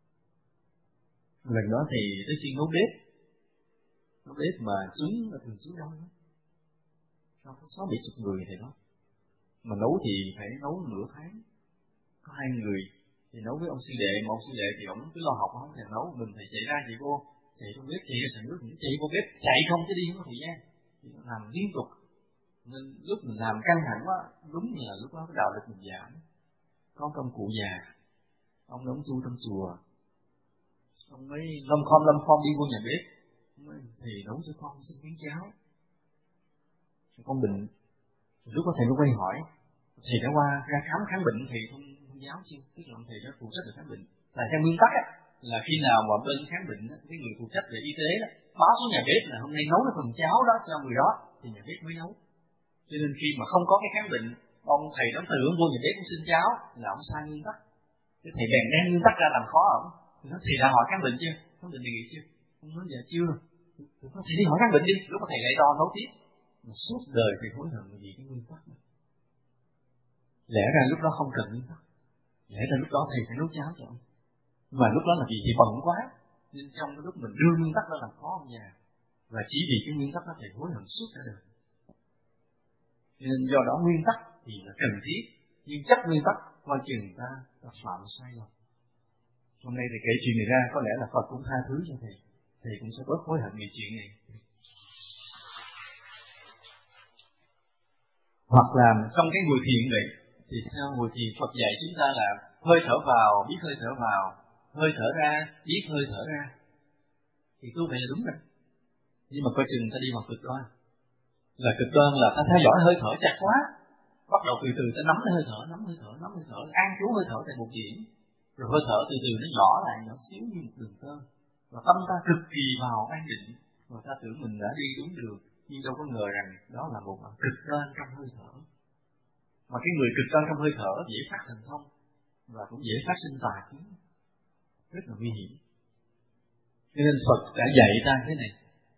A: Lần đó thì tới khi nấu bếp mà xuống là thường xuống đâu đó. Sao có 60-70 người thầy đó. Mà nấu thì phải nấu nửa tháng. Có 2 người thì nấu với ông sư đệ, mà ông sư đệ thì ông cứ lo học không thèm nấu, mình thì chạy ra chạy vô, chạy trong bếp, chạy ra sàn nước, chạy vô bếp, chạy không chứ đi không có thời gian, làm liên tục. Nên lúc mình làm căng thẳng quá, đúng là lúc đó cái đạo lực mình giảm. Có công cụ già, ông đóng tu trong chùa, ông mới lâm khom đi vô nhà bếp, thì nấu cho con xin miếng cháo. Con bệnh, lúc đó thầy mới quay hỏi, thầy đã qua ra khám bệnh thì không giáo chưa? Tức là thầy đã phụ trách về khám bệnh. Tại theo nguyên tắc là khi nào mà bên khám bệnh cái người phụ trách về y tế báo xuống nhà bếp là hôm nay nấu cái phần cháo đó cho người đó thì nhà bếp mới nấu. Cho nên khi mà không có cái khám bệnh, ông thầy đóng từ ông vô nhà bếp ông xin cháo là ông sai nguyên tắc. Cái thầy bèn đem nguyên tắc ra làm khó ổng. Thầy đã hỏi khám bệnh chưa? Khám bệnh đề nghị chưa? Ông nói dạ chưa. Thầy đi hỏi khám bệnh đi. Lúc mà thầy lại đo nấu tiếp. Mà suốt đời thầy hối hận vì cái nguyên tắc này. Lẽ ra lúc đó không cần nguyên tắc. Lẽ ra lúc đó thầy phải nấu cháo cho ông. Mà lúc đó là vì thầy bận quá. Nên trong cái lúc mình đưa nguyên tắc đó làm khó ông già. Và chỉ vì cái nguyên tắc đó thầy hối hận suốt cả đời. Nên do đó nguyên tắc thì là cần thiết. Nhưng chấp nguyên tắc coi chừng ta phạm sai lầm. Hôm nay thầy kể chuyện này ra có lẽ là Phật cũng tha thứ cho thầy. Thầy cũng sẽ bớt hối hận về chuyện này. Hoặc là trong cái ngồi thiền vậy thì theo ngồi thiền Phật dạy chúng ta là hơi thở vào biết hơi thở vào, hơi thở ra biết hơi thở ra. Thì tu vậy là đúng rồi. Nhưng mà coi chừng ta đi vào cực đoan. Là cực đoan là ta theo dõi hơi thở chặt quá, bắt đầu từ từ ta nắm hơi thở, an trú hơi thở tại một điểm, rồi hơi thở từ từ nó nhỏ lại, nhỏ xíu như một đường tơ, và tâm ta cực kỳ vào an định, và ta tưởng mình đã đi đúng đường, nhưng đâu có ngờ rằng đó là một cực đoan trong hơi thở. Mà cái người cực đoan trong hơi thở dễ phát thần thông và cũng dễ phát sinh tà kiến, rất là nguy hiểm. Cho nên Phật đã dạy ta thế này: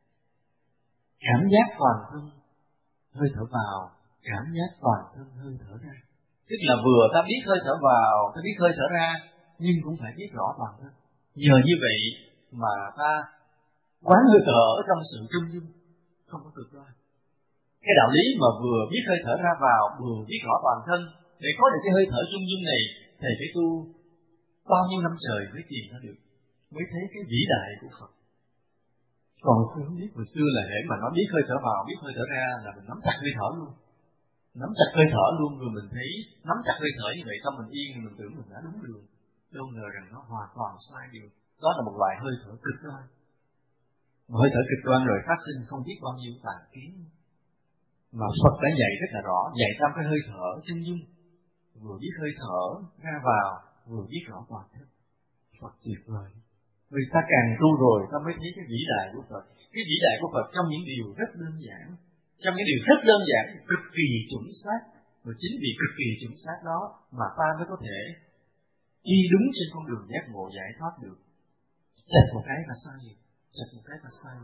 A: cảm giác toàn thân hơi thở vào, cảm giác toàn thân hơi thở ra. Tức là vừa ta biết hơi thở vào, ta biết hơi thở ra, nhưng cũng phải biết rõ toàn thân. Nhờ như vậy mà ta quán hơi thở trong sự trung dung, không có cực đoan. Cái đạo lý mà vừa biết hơi thở ra vào, vừa biết rõ toàn thân, để có được cái hơi thở trung dung này, thầy phải tu bao nhiêu năm trời mới tìm ra được, mới thấy cái vĩ đại của Phật. Còn xưa không biết, hồi xưa là để mà nó biết hơi thở vào, biết hơi thở ra là mình nắm chặt hơi thở luôn. Nắm chặt hơi thở luôn, rồi mình thấy nắm chặt hơi thở như vậy, tâm mình yên, mình tưởng mình đã đúng đường. Đâu ngờ rằng nó hoàn toàn sai điều. Đó là một loại hơi thở cực đoan. Mà hơi thở cực đoan rồi phát sinh không biết bao nhiêu tà kiến. Mà Phật đã dạy rất là rõ, dạy trong cái hơi thở chân dung, vừa biết hơi thở ra vào, vừa biết rõ toàn thân. Phật tuyệt vời. Vì ta càng tu rồi ta mới thấy cái vĩ đại của Phật. Cái vĩ đại của Phật trong những điều rất đơn giản, trong những điều rất đơn giản, cực kỳ chuẩn xác. Và chính vì cực kỳ chuẩn xác đó mà ta mới có thể đi đúng trên con đường giác ngộ giải thoát được. Chặt một cái là sai, chặt một cái là sai.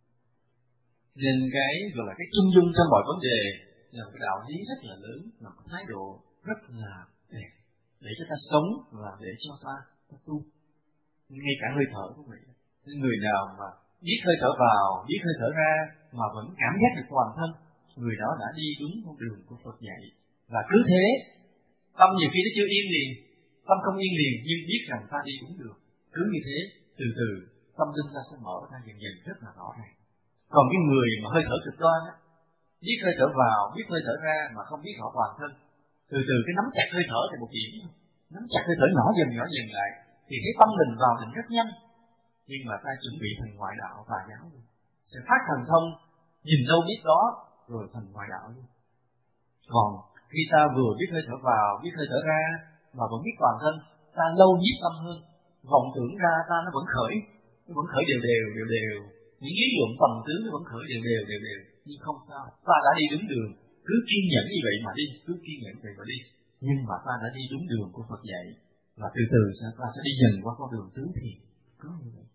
A: Nên cái gọi là cái trung dung trong mọi vấn đề là một đạo lý rất là lớn, là một thái độ rất là đẹp để cho ta sống và để cho ta tu. Ngay cả hơi thở cũng vậy. Nên người nào mà biết hơi thở vào, biết hơi thở ra mà vẫn cảm giác được toàn thân, người đó đã đi đúng con đường của Phật dạy. Và cứ thế, tâm nhiều khi nó chưa yên liền, tâm không yên liền nhưng biết rằng ta đi đúng đường. Cứ như thế, từ từ tâm linh ta sẽ mở ra dần dần rất là rõ ràng. Còn cái người mà hơi thở cực đoan á, biết hơi thở vào, biết hơi thở ra mà không biết rõ toàn thân, từ từ cái nắm chặt hơi thở thì một điểm, nắm chặt hơi thở nhỏ dần lại, thì thấy tâm mình vào định rất nhanh. Nhưng mà ta chuẩn bị thành ngoại đạo tà giáo luôn, sẽ phát thần thông, nhìn đâu biết đó, rồi thành ngoại đạo luôn. Còn khi ta vừa biết hơi thở vào, biết hơi thở ra mà vẫn biết toàn thân, ta lâu nhiếp tâm hơn, vọng tưởng ra ta nó vẫn khởi đều. Những lý luận tầm tướng nó vẫn khởi đều, nhưng không sao, ta đã đi đúng đường, cứ kiên nhẫn như vậy mà đi, nhưng mà ta đã đi đúng đường của Phật dạy, và từ từ ta sẽ đi dần qua con đường tứ thiền. Có như vậy.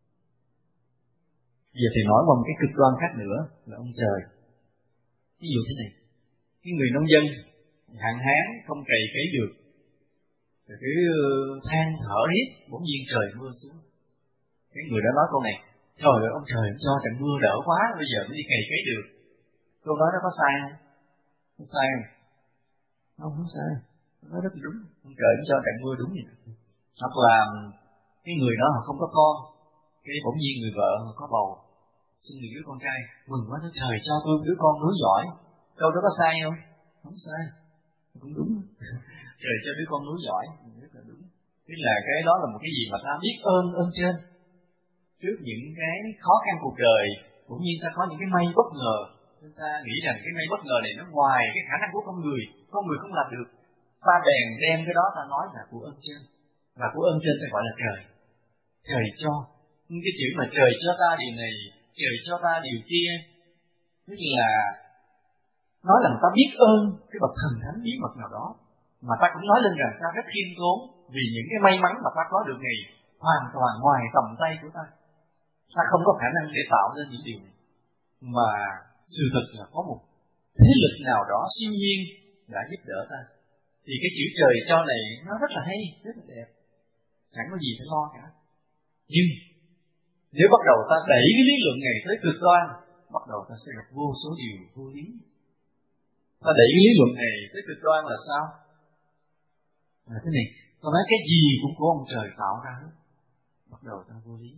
A: Giờ thì nói qua một cái cực đoan khác nữa là ông trời. Ví dụ thế này, cái người nông dân hạn hán không cày cấy được, rồi cứ than thở hết, bỗng nhiên trời mưa xuống. Cái người đó nói câu này: trời ơi, ông trời cho trận mưa đỡ quá, bây giờ mới đi cày cấy được. Câu nói đó có sai không? Có sai không? Không sai. Nó rất đúng. Ông trời cho trận mưa đúng vậy. Hoặc là cái người đó họ không có con, cái bỗng nhiên người vợ họ có bầu, sinh được đứa con trai, mừng quá, trời cho tôi đứa con nối giỏi. Câu đó có sai không? Không sai. Cũng đúng. Trời cho đứa con nối giỏi, rất là đúng. Tức là cái đó là một cái gì mà ta biết ơn trên. Trước những cái khó khăn cuộc đời, cũng như ta có những cái may bất ngờ, nên ta nghĩ rằng cái may bất ngờ này nó ngoài cái khả năng của con người không làm được. Ta bèn đem cái đó ta nói là của ơn trên, và của ơn trên ta gọi là trời. Trời cho. Nhưng cái chữ mà trời cho ta điều này, trời cho ta điều kia, tức là nói là ta biết ơn cái bậc thần thánh bí mật nào đó, mà ta cũng nói lên rằng ta rất khiêm tốn vì những cái may mắn mà ta có được này hoàn toàn ngoài tầm tay của ta. Ta không có khả năng để tạo nên những điều này, mà sự thật là có một thế lực nào đó siêu nhiên đã giúp đỡ ta. Thì cái chữ trời cho này nó rất là hay, rất là đẹp, chẳng có gì phải lo cả. Nhưng nếu bắt đầu ta đẩy cái lý luận này tới cực đoan, bắt đầu ta sẽ gặp vô số điều vô lý. Ta đẩy cái lý luận này tới cực đoan là sao? Là thế này, ta nói cái gì cũng của ông trời tạo ra hết, bắt đầu ta vô lý.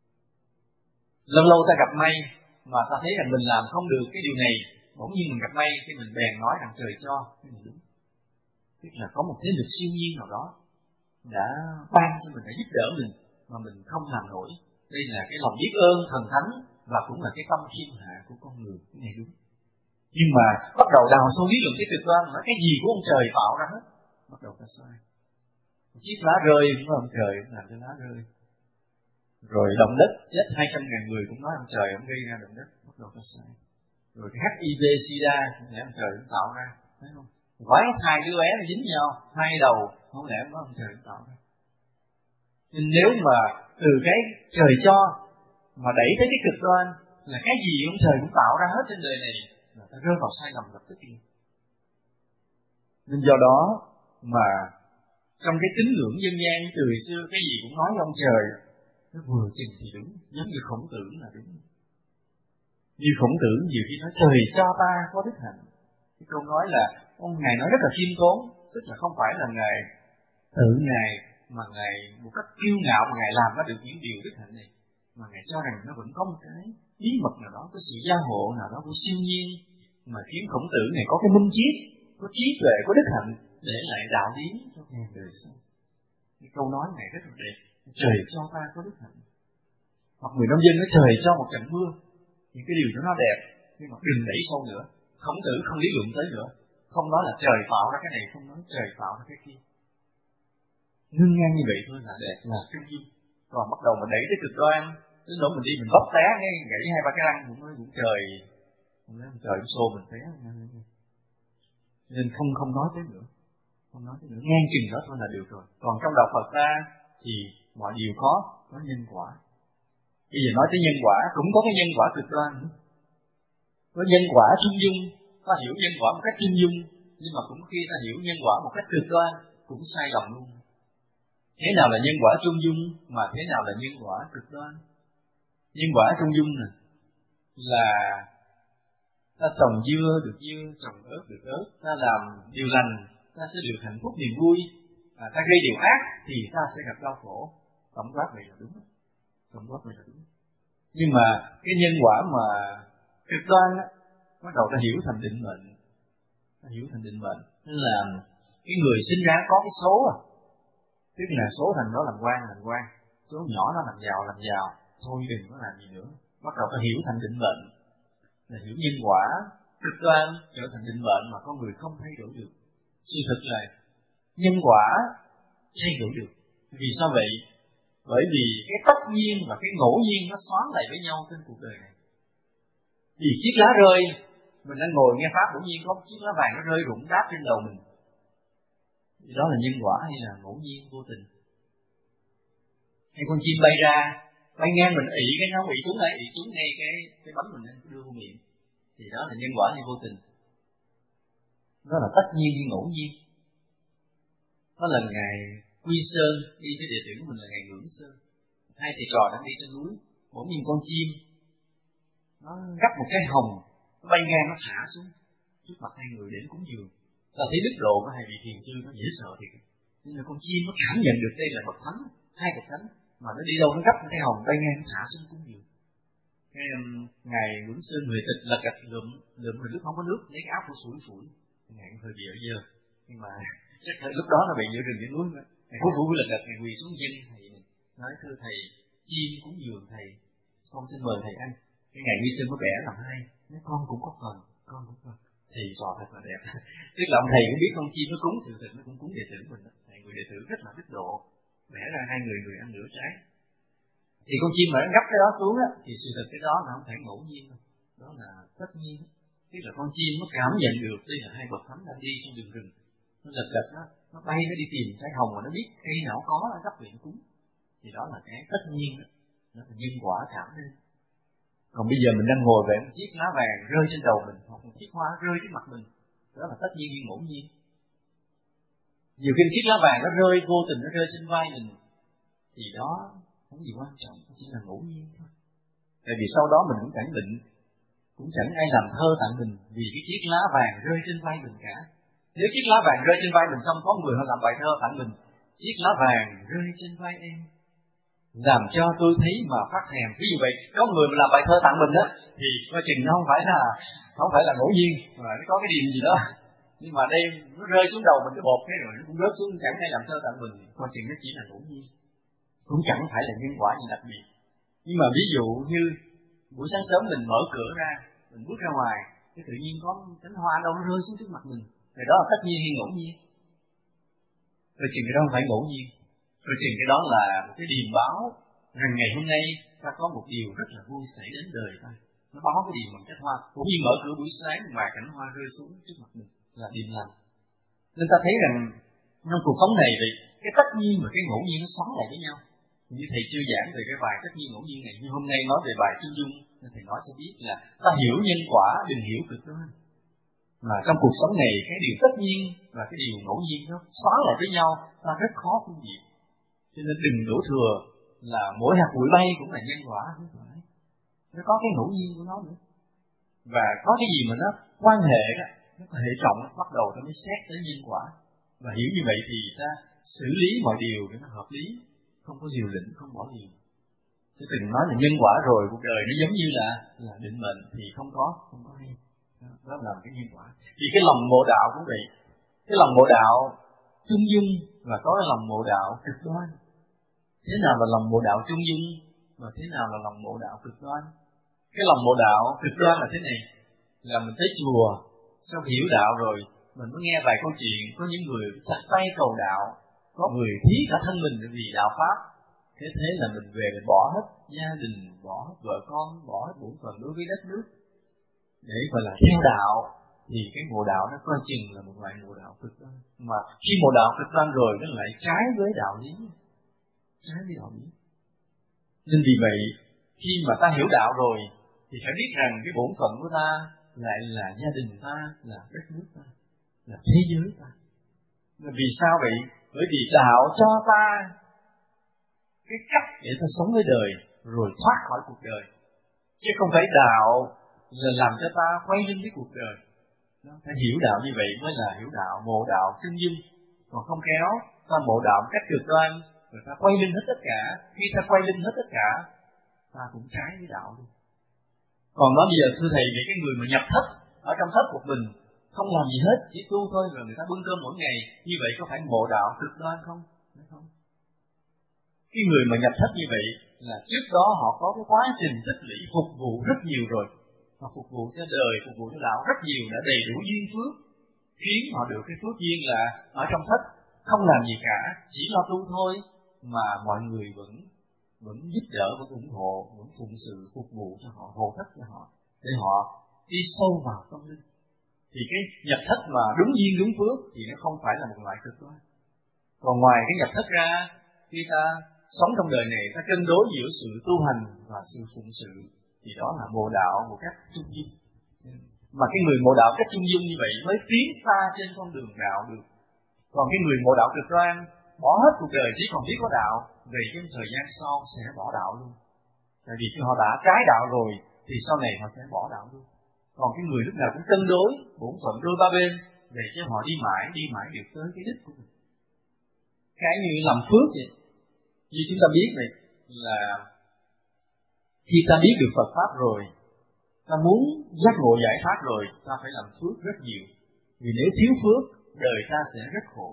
A: Lâu lâu ta gặp may mà ta thấy rằng mình làm không được cái điều này, bỗng nhiên mình gặp may thì mình bèn nói rằng trời cho, cái này đúng. Tức là có một thế lực siêu nhiên nào đó đã ban cho mình, đã giúp đỡ mình mà mình không làm nổi. Đây là cái lòng biết ơn thần thánh và cũng là cái tâm khiêm hạ của con người, cái này đúng. Nhưng mà bắt đầu đào sâu lý luận cái cực đoan, nói cái gì của ông trời tạo ra hết, bắt đầu ta sai. Một chiếc lá rơi cũng là ông trời làm cho lá rơi. Rồi động đất chết 200.000 người cũng nói ông trời ông gây ra động đất, bắt đầu ta sai. Rồi cái HIV SIDA cũng lẽ ông trời cũng tạo ra, thấy không? Quái hai đứa bé nó dính nhau, hai đầu, không lẽ ông nói ông trời cũng tạo ra. Nên nếu mà từ cái trời cho mà đẩy tới cái cực đoan là cái gì ông trời cũng tạo ra hết trên đời này, là ta rơi vào sai lầm lập tức liền. Nên do đó mà trong cái tín ngưỡng dân gian từ xưa cái gì cũng nói ông trời, nó vừa chừng thì đúng, giống như Khổng Tử là đúng. Như Khổng Tử nhiều khi nói trời cho ta có đức hạnh. Cái câu nói là ông Ngài nói rất là khiêm tốn, tức là không phải là Ngài tự Ngài mà Ngài một cách kiêu ngạo mà Ngài làm ra được những điều đức hạnh này, mà Ngài cho rằng nó vẫn có một cái bí mật nào đó, có sự gia hộ nào đó của siêu nhiên mà khiến Khổng Tử này có cái minh triết, có trí tuệ, có đức hạnh để lại đạo lý cho ngàn đời sau. Cái câu nói này rất là đẹp, trời cho ta có đức hạnh. Hoặc người nông dân nói trời cho một trận mưa, những cái điều đó nó đẹp, nhưng mà đừng đẩy sâu nữa. Khổng Tử không lý luận tới nữa, không nói là trời tạo ra cái này, không nói trời tạo ra cái kia. Ngưng ngang như vậy thôi là đẹp, là trung dung. Còn bắt đầu mà đẩy tới cực đoan, đến nỗi mình đi mình bóp té ngay gãy 2-3 cái răng cũng nói cũng trời, không nói trời cũng xô mình té. Nên không nói tới nữa, không nói tới nữa, ngang chừng đó thôi là được rồi. Còn trong đạo Phật ta thì mọi điều có nhân quả. Bây giờ nói tới nhân quả cũng có cái nhân quả cực đoan nữa. Có nhân quả trung dung, ta hiểu nhân quả một cách trung dung, nhưng mà cũng khi ta hiểu nhân quả một cách cực đoan cũng sai lầm luôn. Thế nào là nhân quả trung dung mà thế nào là nhân quả cực đoan? Nhân quả trung dung nè là ta trồng dưa được dưa, trồng ớt được ớt, ta làm điều lành ta sẽ được hạnh phúc niềm vui, ta gây điều ác thì ta sẽ gặp đau khổ. Tổng quát vậy là đúng, tổng quát vậy là đúng. Nhưng mà cái nhân quả mà cực đoan á, bắt đầu ta hiểu thành định mệnh, ta hiểu thành định mệnh, nên là cái người sinh ra có cái số tức là số thành nó làm quan, số nhỏ nó làm giàu, thôi đừng có làm gì nữa. Bắt đầu ta hiểu thành định mệnh, là hiểu nhân quả cực đoan trở thành định mệnh mà con người không thay đổi được. Sự thật là nhân quả thay đổi được. Vì sao vậy? Bởi vì cái tất nhiên và cái ngẫu nhiên nó xoán lại với nhau trên cuộc đời này. Vì chiếc lá rơi, mình đang ngồi nghe pháp bỗng nhiên có chiếc lá vàng nó rơi rụng đáp trên đầu mình. Thì đó là nhân quả hay là ngẫu nhiên vô tình? Hay con chim bay ra, bay ngang mình ị cái nó ị trúng ngay cái bánh mình đang đưa vô miệng. Thì đó là nhân quả hay vô tình? Đó là tất nhiên hay ngẫu nhiên? Đó là ngày Quy Sơn đi với đệ tử của mình là ngày Ngưỡng Sơn. Hai thầy trò đang đi trên núi, bỗng nhiên con chim nó gắp một cái hồng, nó bay ngang nó thả xuống trước mặt hai người đến cúng dường. Ta thấy đức độ của hai vị thiền sư nó dễ sợ thiệt. Nhưng mà con chim nó cảm nhận được đây là bậc thánh, hai bậc thánh, mà nó đi đâu nó gắp một cái hồng bay ngang nó thả xuống cúng dường. Cái ngày Ngưỡng Sơn người tịch là gạch lượm rồi lúc không có nước lấy cái áo của phủi ngày hơi bị ở dơ, nhưng mà chắc là lúc đó nó bị giữa rừng giữa núi nữa. Ngày phú là gạch ngày quỳ xuống dân thầy nói thưa thầy chim cúng dường thầy, con xin mời thầy ăn. Cái ngày Quy Sơn mới bẻ làm hai, nói con cũng có phần. Thì trò thật là đẹp. Tức là ông thầy cũng biết con chim nó cúng sự thật, nó cũng cúng đệ tử mình. Thầy người đệ tử rất là đức độ, bẻ ra hai người ăn nửa trái. Thì con chim mà nó gấp cái đó xuống á, thì sự thật cái đó là không phải ngẫu nhiên đâu, đó là tất nhiên. Tức là con chim nó cảm nhận được đây là hai bậc thánh đang đi trong đường rừng, nó lật nó bay nó đi tìm cái hồng mà nó biết cây nào có nó gấp liền cúng. Thì đó là cái tất nhiên đó, đó là nhân quả cảm nên. Còn bây giờ mình đang ngồi về một chiếc lá vàng rơi trên đầu mình, hoặc một chiếc hoa rơi trên mặt mình, đó là tất nhiên hay ngẫu nhiên? Nhiều khi chiếc lá vàng nó rơi vô tình, nó rơi trên vai mình, thì đó không gì quan trọng, chỉ là ngẫu nhiên thôi. Tại vì sau đó mình cũng chẳng định, cũng chẳng ai làm thơ tặng mình vì cái chiếc lá vàng rơi trên vai mình cả. Nếu chiếc lá vàng rơi trên vai mình xong có người họ làm bài thơ tặng mình, chiếc lá vàng rơi trên vai em làm cho tôi thấy mà phát thèm. Ví dụ vậy, có người mà làm bài thơ tặng mình đó thì coi chừng nó không phải là ngẫu nhiên, mà nó có cái điểm gì đó. Nhưng mà đây nó rơi xuống đầu mình cái bột cái rồi nó cũng rớt xuống, chẳng ai làm thơ tặng mình, coi chừng nó chỉ là ngẫu nhiên, cũng chẳng phải là nhân quả gì đặc biệt. Nhưng mà ví dụ như buổi sáng sớm mình mở cửa ra, mình bước ra ngoài, cái tự nhiên có cánh hoa đâu nó rơi xuống trước mặt mình, thì đó là tất nhiên hay ngẫu nhiên? Coi chừng cái đó không phải ngẫu nhiên, coi chừng cái đó là một cái điềm báo rằng ngày hôm nay ta có một điều rất là vui xảy đến đời ta. Nó báo cái điều bằng cái hoa, cũng như mở cửa buổi sáng mà cánh hoa rơi xuống trước mặt mình là điềm lành. Nên ta thấy rằng trong cuộc sống này vậy, cái tất nhiên và cái ngẫu nhiên nó xoắn lại với nhau. Như thầy chưa giảng về cái bài tất nhiên ngẫu nhiên này, nhưng hôm nay nói về bài trung dung, nên thầy nói cho biết là ta hiểu nhân quả, đừng hiểu cực đoan. Mà trong cuộc sống này, cái điều tất nhiên và cái điều ngẫu nhiên nó xóa lại với nhau, ta rất khó phân biệt. Cho nên đừng đổ thừa là mỗi hạt bụi bay cũng là nhân quả, không phải. Nó có cái ngẫu nhiên của nó nữa. Và có cái gì mà nó quan hệ đó, nó có hệ trọng, bắt đầu ta mới xét tới nhân quả. Và hiểu như vậy thì ta xử lý mọi điều để nó hợp lý, không có liều lĩnh, không bỏ liều. Chứ đừng nói là nhân quả rồi cuộc đời nó giống như là định mệnh thì không có hay. Đó là cái nhân quả. Vì cái lòng mộ đạo cũng vậy. Cái lòng mộ đạo trung dung và có cái lòng mộ đạo cực đoan. Thế nào là lòng mộ đạo trung dung và thế nào là lòng mộ đạo cực đoan? Cái lòng mộ đạo cực đoan là thế này, là mình tới chùa, sau hiểu đạo rồi, mình mới nghe vài câu chuyện, có những người chặt tay cầu đạo, có người thí cả thân mình vì đạo Pháp. Thế là mình về mình bỏ hết gia đình, bỏ hết vợ con, bỏ hết bổn phận đối với đất nước, để gọi là theo đạo, thì cái mộ đạo nó coi chừng là một loại mộ đạo cực đoan. Mà khi mộ đạo cực đoan rồi, nó lại trái với đạo lý. Trái với đạo lý. Nên vì vậy, khi mà ta hiểu đạo rồi, thì phải biết rằng cái bổn phận của ta lại là gia đình ta, là đất nước ta, là thế giới ta. Mà vì sao vậy? Bởi vì đạo cho ta cái cách để ta sống với đời, rồi thoát khỏi cuộc đời. Chứ không phải đạo là làm cho ta quay lưng với cuộc đời. Ta hiểu đạo như vậy mới là hiểu đạo, mộ đạo trung dung. Còn không khéo, ta mộ đạo một cách cực đoan, rồi ta quay lưng hết tất cả. Khi ta quay lưng hết tất cả, ta cũng trái với đạo luôn. Còn nói bây giờ thưa thầy, về cái người mà nhập thất, ở trong thất một mình, không làm gì hết, chỉ tu thôi, rồi người ta bưng cơm mỗi ngày, như vậy có phải mộ đạo cực đoan không? Không. Cái người mà nhập thất như vậy là trước đó họ có cái quá trình tích lũy phục vụ rất nhiều rồi. Họ phục vụ cho đời, phục vụ cho đạo rất nhiều, đã đầy đủ duyên phước, khiến họ được cái phước duyên là ở trong thất không làm gì cả, chỉ lo tu thôi, mà mọi người vẫn giúp đỡ, vẫn ủng hộ, vẫn phụng sự phục vụ cho họ, hộ thất cho họ, để họ đi sâu vào tâm linh. Thì cái nhập thất mà đúng duyên đúng phước thì nó không phải là một loại cực đoan. Còn ngoài cái nhập thất ra, khi ta sống trong đời này, ta cân đối giữa sự tu hành và sự phụng sự, thì đó là mộ đạo một cách trung dung. Mà cái người mộ đạo cách trung dung như vậy mới tiến xa trên con đường đạo được. Còn cái người mộ đạo cực đoan bỏ hết cuộc đời chỉ còn biết có đạo, về trong thời gian sau sẽ bỏ đạo luôn. Tại vì khi họ đã trái đạo rồi thì sau này họ sẽ bỏ đạo luôn. Còn cái người lúc nào cũng cân đối bổn phận đôi ba bên, để cho họ đi mãi được tới cái đích của mình. Cái như làm phước vậy, như chúng ta biết vậy, là khi ta biết được Phật Pháp rồi, ta muốn giác ngộ giải thoát rồi, ta phải làm phước rất nhiều. Vì nếu thiếu phước, đời ta sẽ rất khổ.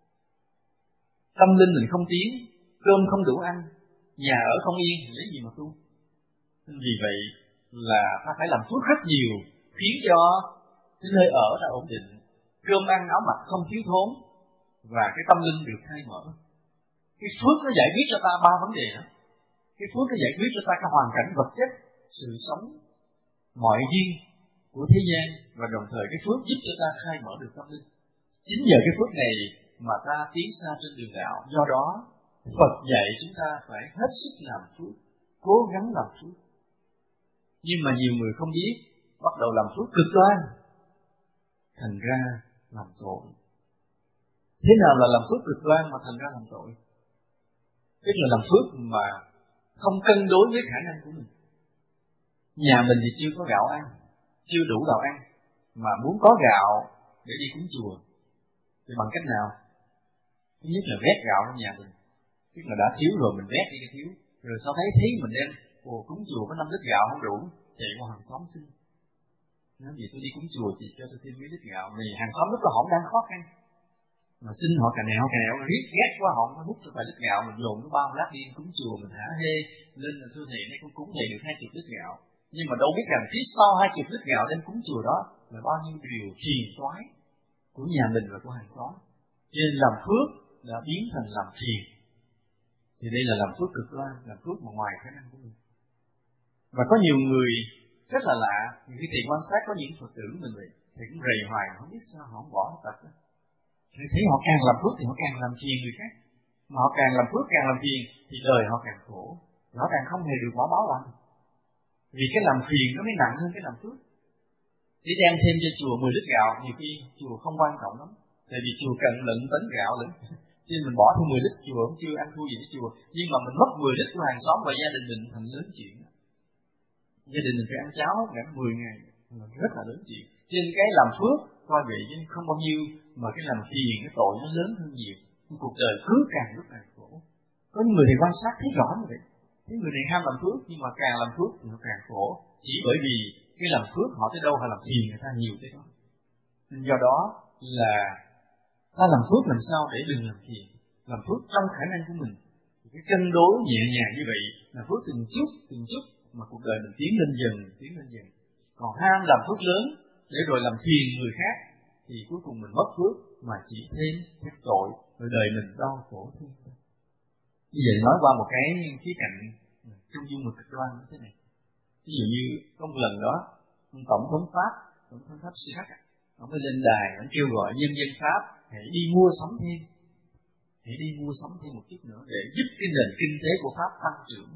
A: Tâm linh mình không tiến, cơm không đủ ăn, nhà ở không yên, thì lấy gì mà tu? Nên vì vậy là ta phải làm phước rất nhiều, khiến cho cái nơi ở ta ổn định, cơm ăn áo mặc không thiếu thốn, và cái tâm linh được khai mở. Cái phước nó giải quyết cho ta ba vấn đề đó. Cái phước nó giải quyết cho ta cái hoàn cảnh vật chất, sự sống, mọi duyên của thế gian, và đồng thời cái phước giúp cho ta khai mở được tâm linh. Chính nhờ cái phước này mà ta tiến xa trên đường đạo. Do đó, Phật dạy chúng ta phải hết sức làm phước, cố gắng làm phước. Nhưng mà nhiều người không biết, bắt đầu làm phước cực đoan, thành ra làm tội. Thế nào là làm phước cực đoan mà thành ra làm tội? Tức là làm phước mà không cân đối với khả năng của mình. Nhà mình thì chưa có gạo ăn, chưa đủ gạo ăn, mà muốn có gạo để đi cúng chùa, thì bằng cách nào? Thứ nhất là vét gạo trong nhà mình, tức là đã thiếu rồi mình vét đi cái thiếu, rồi sau thấy mình đem cúng chùa có 5 lít gạo không đủ, chạy qua hàng xóm xin. Nói gì tôi đi cúng chùa thì cho tôi thêm mấy lít gạo, vì hàng xóm lúc đó họ đang khó khăn, mà xin họ cà nẹo riết ghét quá, họ mới hút cho vài lít gạo, mình dồn nó 30 lát đi cúng chùa, mình hả hê lên là thưa thầy, nay con cúng thầy được 20 lít gạo. Nhưng mà đâu biết rằng phía sau 20 lít gạo đem cúng chùa đó là bao nhiêu điều phiền toái của nhà mình và của hàng xóm. Cho nên làm phước đã biến thành làm phiền. Thì đây là làm phước cực đoan, làm phước mà ngoài khả năng của mình. Và có nhiều người rất là lạ, khi thầy quan sát có những Phật tử mình vậy, thầy cũng rầy hoài, không biết sao họ không bỏ tật đó. Thầy thấy họ càng làm phước thì họ càng làm phiền người khác. mà họ càng làm phước càng làm phiền thì đời họ càng khổ, rõ ràng không hề được quả báo lành. Vì cái làm phiền nó mới nặng hơn cái làm phước. Chỉ đem thêm cho chùa 10 lít gạo, nhiều khi chùa không quan trọng lắm, tại vì chùa cần lận tấn gạo lẫn, cho nên mình bỏ thêm 10 lít chùa cũng chưa ăn thua gì với chùa, nhưng mà mình mất 10 lít của hàng xóm và gia đình mình thành lớn chuyện. Gia đình mình phải ăn cháo cả 10 ngày, rất là lớn chuyện. Trên cái làm phước coi vậy chứ không bao nhiêu, mà cái làm phiền cái tội nó lớn hơn nhiều. Cuộc đời cứ càng lúc càng khổ. Có những người thì quan sát thấy rõ như vậy. Cái người này ham làm phước nhưng mà càng làm phước thì nó càng khổ. Chỉ bởi vì cái làm phước họ tới đâu họ làm phiền người ta nhiều tới đó. Nên do đó là ta làm phước làm sao để đừng làm phiền. Làm phước trong khả năng của mình. Cái cân đối nhẹ nhàng như vậy, làm phước từng chút mà cuộc đời mình tiến lên dần. Còn ham làm phước lớn để rồi làm phiền người khác thì cuối cùng mình mất phước mà chỉ thêm cái tội, rồi đời mình đau khổ thêm. Như vậy nói qua một cái khía cạnh trung dung và cực đoan như thế này. Ví dụ như có một lần đó, ông tổng thống Pháp Chirac, ông mới lên đài, ông kêu gọi nhân dân Pháp hãy đi mua sắm thêm một chút nữa để giúp cái nền kinh tế của Pháp tăng trưởng.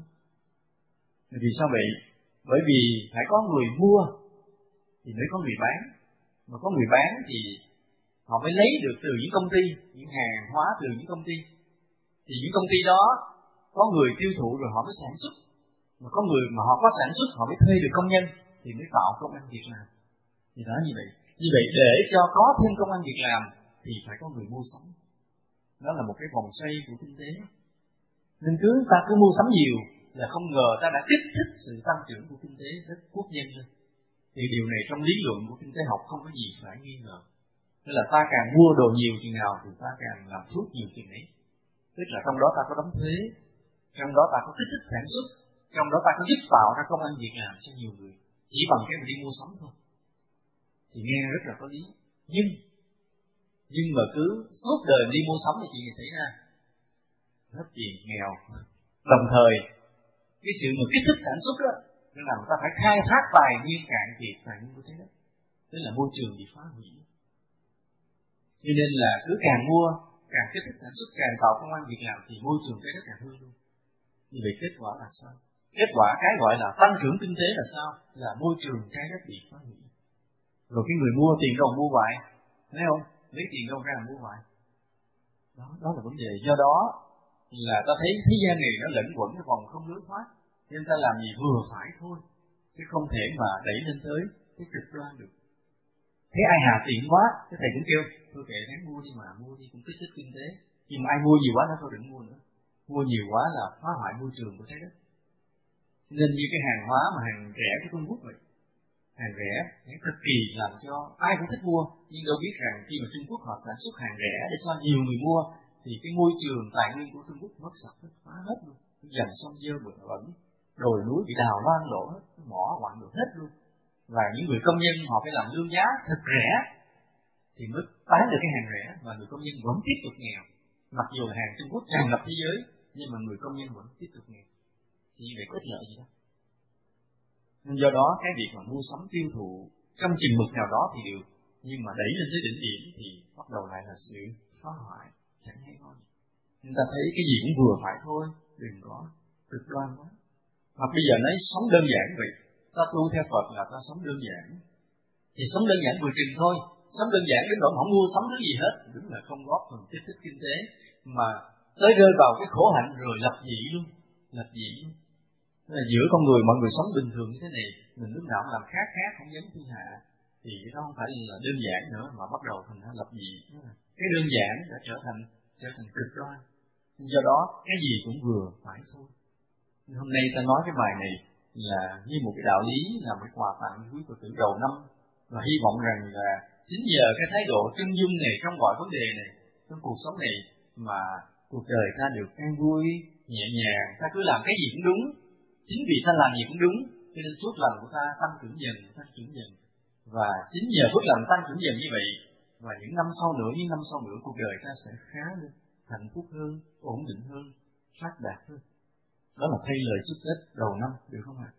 A: Vì sao vậy? Bởi vì phải có người mua thì mới có người bán, mà có người bán thì họ mới lấy được từ những công ty, những hàng hóa từ những công ty. Thì những công ty đó có người tiêu thụ rồi họ mới sản xuất, mà có người mà họ có sản xuất họ mới thuê được công nhân thì mới tạo công ăn việc làm. Thì đó như vậy để cho có thêm công ăn việc làm thì phải có người mua sắm. Đó là một cái vòng xoay của kinh tế. Nên ta cứ mua sắm nhiều là không ngờ ta đã kích thích sự tăng trưởng của kinh tế rất quốc dân lên. Thì điều này trong lý luận của kinh tế học không có gì phải nghi ngờ. Tức là ta càng mua đồ nhiều chừng nào thì ta càng làm phước nhiều chừng ấy. Tức là trong đó ta có đóng thuế, trong đó ta có kích thích sản xuất, trong đó ta có giúp tạo ra công ăn việc làm cho nhiều người, chỉ bằng cái mình đi mua sắm thôi. Thì nghe rất là có lý. Nhưng mà cứ suốt đời đi mua sắm thì chuyện gì xảy ra? Hết tiền, nghèo. Đồng thời cái sự mà kích thích sản xuất đó nên là người ta phải khai thác tài nguyên cạn kiệt tài nguyên của thế đất, tức là môi trường bị phá hủy. Cho nên là cứ càng mua, càng kích thích sản xuất, càng tạo công ăn việc làm thì môi trường cái đất càng hư luôn. Như vậy kết quả là sao? Kết quả cái gọi là tăng trưởng kinh tế là sao? Là môi trường trái đất bị phá hủy. Rồi cái người mua tiền đâu mua hoài, thấy không? Lấy tiền đâu ra mua hoài. Đó là vấn đề. Do đó là ta thấy thế gian này nó lẫn quẩn cái vòng không lối thoát, nên ta làm gì vừa phải thôi, chứ không thể mà đẩy lên tới cái cực đoan được. Thế ai hà tiện quá, cái thầy cũng kêu thôi kệ hắn mua đi mà, mua đi cũng kích thích kinh tế. Nhưng mà ai mua nhiều quá nó thôi đừng mua nữa. Mua nhiều quá là phá hoại môi trường của trái đất. Nên như cái hàng hóa mà hàng rẻ của Trung Quốc vậy, hàng rẻ cực kỳ làm cho ai cũng thích mua, nhưng đâu biết rằng khi mà Trung Quốc họ sản xuất hàng rẻ để cho nhiều người mua thì cái môi trường tài nguyên của Trung Quốc mất sạch hết, phá hết luôn, dầm sông dơ bẩn, đồi núi bị đào loang lổ hết, mỏ quặng được hết luôn. Và những người công nhân họ phải làm lương giá thật rẻ thì mới bán được cái hàng rẻ, và người công nhân vẫn tiếp tục nghèo. Mặc dù là hàng Trung Quốc tràn ngập thế giới, nhưng mà người công nhân vẫn tiếp tục nghèo. Thì như vậy có ích lợi gì đâu. Nên do đó cái việc mà mua sắm tiêu thụ trong chừng mực nào đó thì được, nhưng mà đẩy lên tới đỉnh điểm thì bắt đầu lại là sự phá hoại, chẳng hay ho gì. Nên ta thấy cái gì cũng vừa phải thôi, đừng có cực đoan quá. Hoặc bây giờ nói sống đơn giản vậy, ta tu theo Phật là ta sống đơn giản, thì sống đơn giản vừa chừng thôi. Sống đơn giản đến nỗi không mua sắm thứ gì hết, đúng là không góp phần kích thích kinh tế, mà tới rơi vào cái khổ hạnh rồi lập dị luôn. Là giữa con người, mọi người sống bình thường như thế này, mình lúc nào cũng làm khác, không giống thiên hạ, thì nó không phải là đơn giản nữa, mà bắt đầu thành lập dị. Cái đơn giản đã trở thành cực đoan. Do đó cái gì cũng vừa phải thôi. Hôm nay ta nói cái bài này là như một cái đạo lý, là một quà tặng quý Phật tử đầu năm, và hy vọng rằng là chính nhờ cái thái độ trung dung này trong mọi vấn đề này, trong cuộc sống này, mà cuộc đời ta được an vui, nhẹ nhàng, ta cứ làm cái gì cũng đúng. Chính vì ta làm gì cũng đúng, cho nên phước lành của ta tăng trưởng dần. Và chính nhờ phước lành tăng trưởng dần như vậy, và những năm sau nữa, cuộc đời ta sẽ khá lên, hạnh phúc hơn, ổn định hơn, phát đạt hơn. Đó là thay lời chúc Tết đầu năm, được không ạ?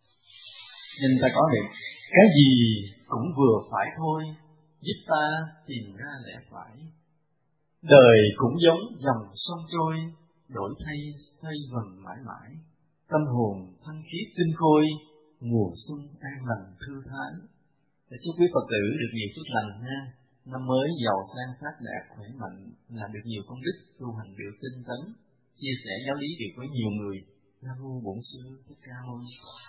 A: Nên ta có được cái gì cũng vừa phải thôi, giúp ta tìm ra lẽ phải. Đời cũng giống dòng sông trôi, đổi thay xoay vần mãi mãi. Tâm hồn thanh khiết tinh khôi, mùa xuân an lành thư thái. Để chúc quý Phật tử được nhiều phước lành ha. Năm mới giàu sang phát đạt khỏe mạnh, làm được nhiều công đức, tu hành được tinh tấn, chia sẻ giáo lý được với nhiều người. Nam mô Bổn Sư Thích Ca Mâu Ni Phật.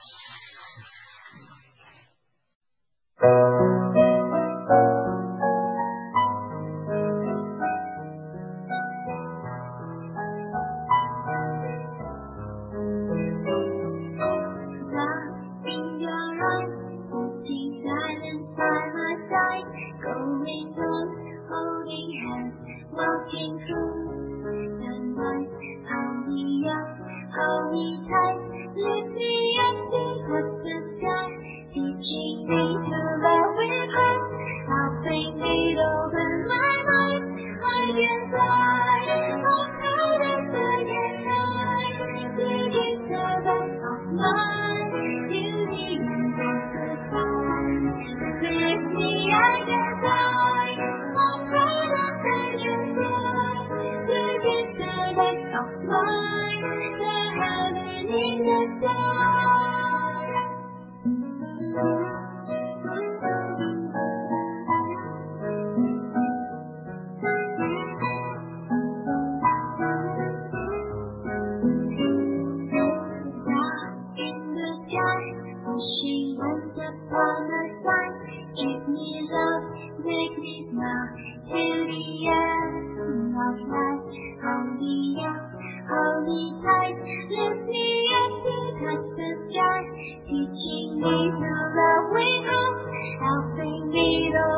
B: Walking through the noise, hold me tight, lift me up to touch the sky, teaching me to love with hope, helping me open my mind. I can fly, I'm proud of the night, to give the best of mine, beauty and sacrifice. With me I can fly, I'm proud of the night, to give the best of mine, the heaven in the sky. Stars in the sky, wishing once upon a time, give me love, make me smile, till the end of life. Hold me tight, lift me up to touch the sky, teaching me to love with hope, helping me to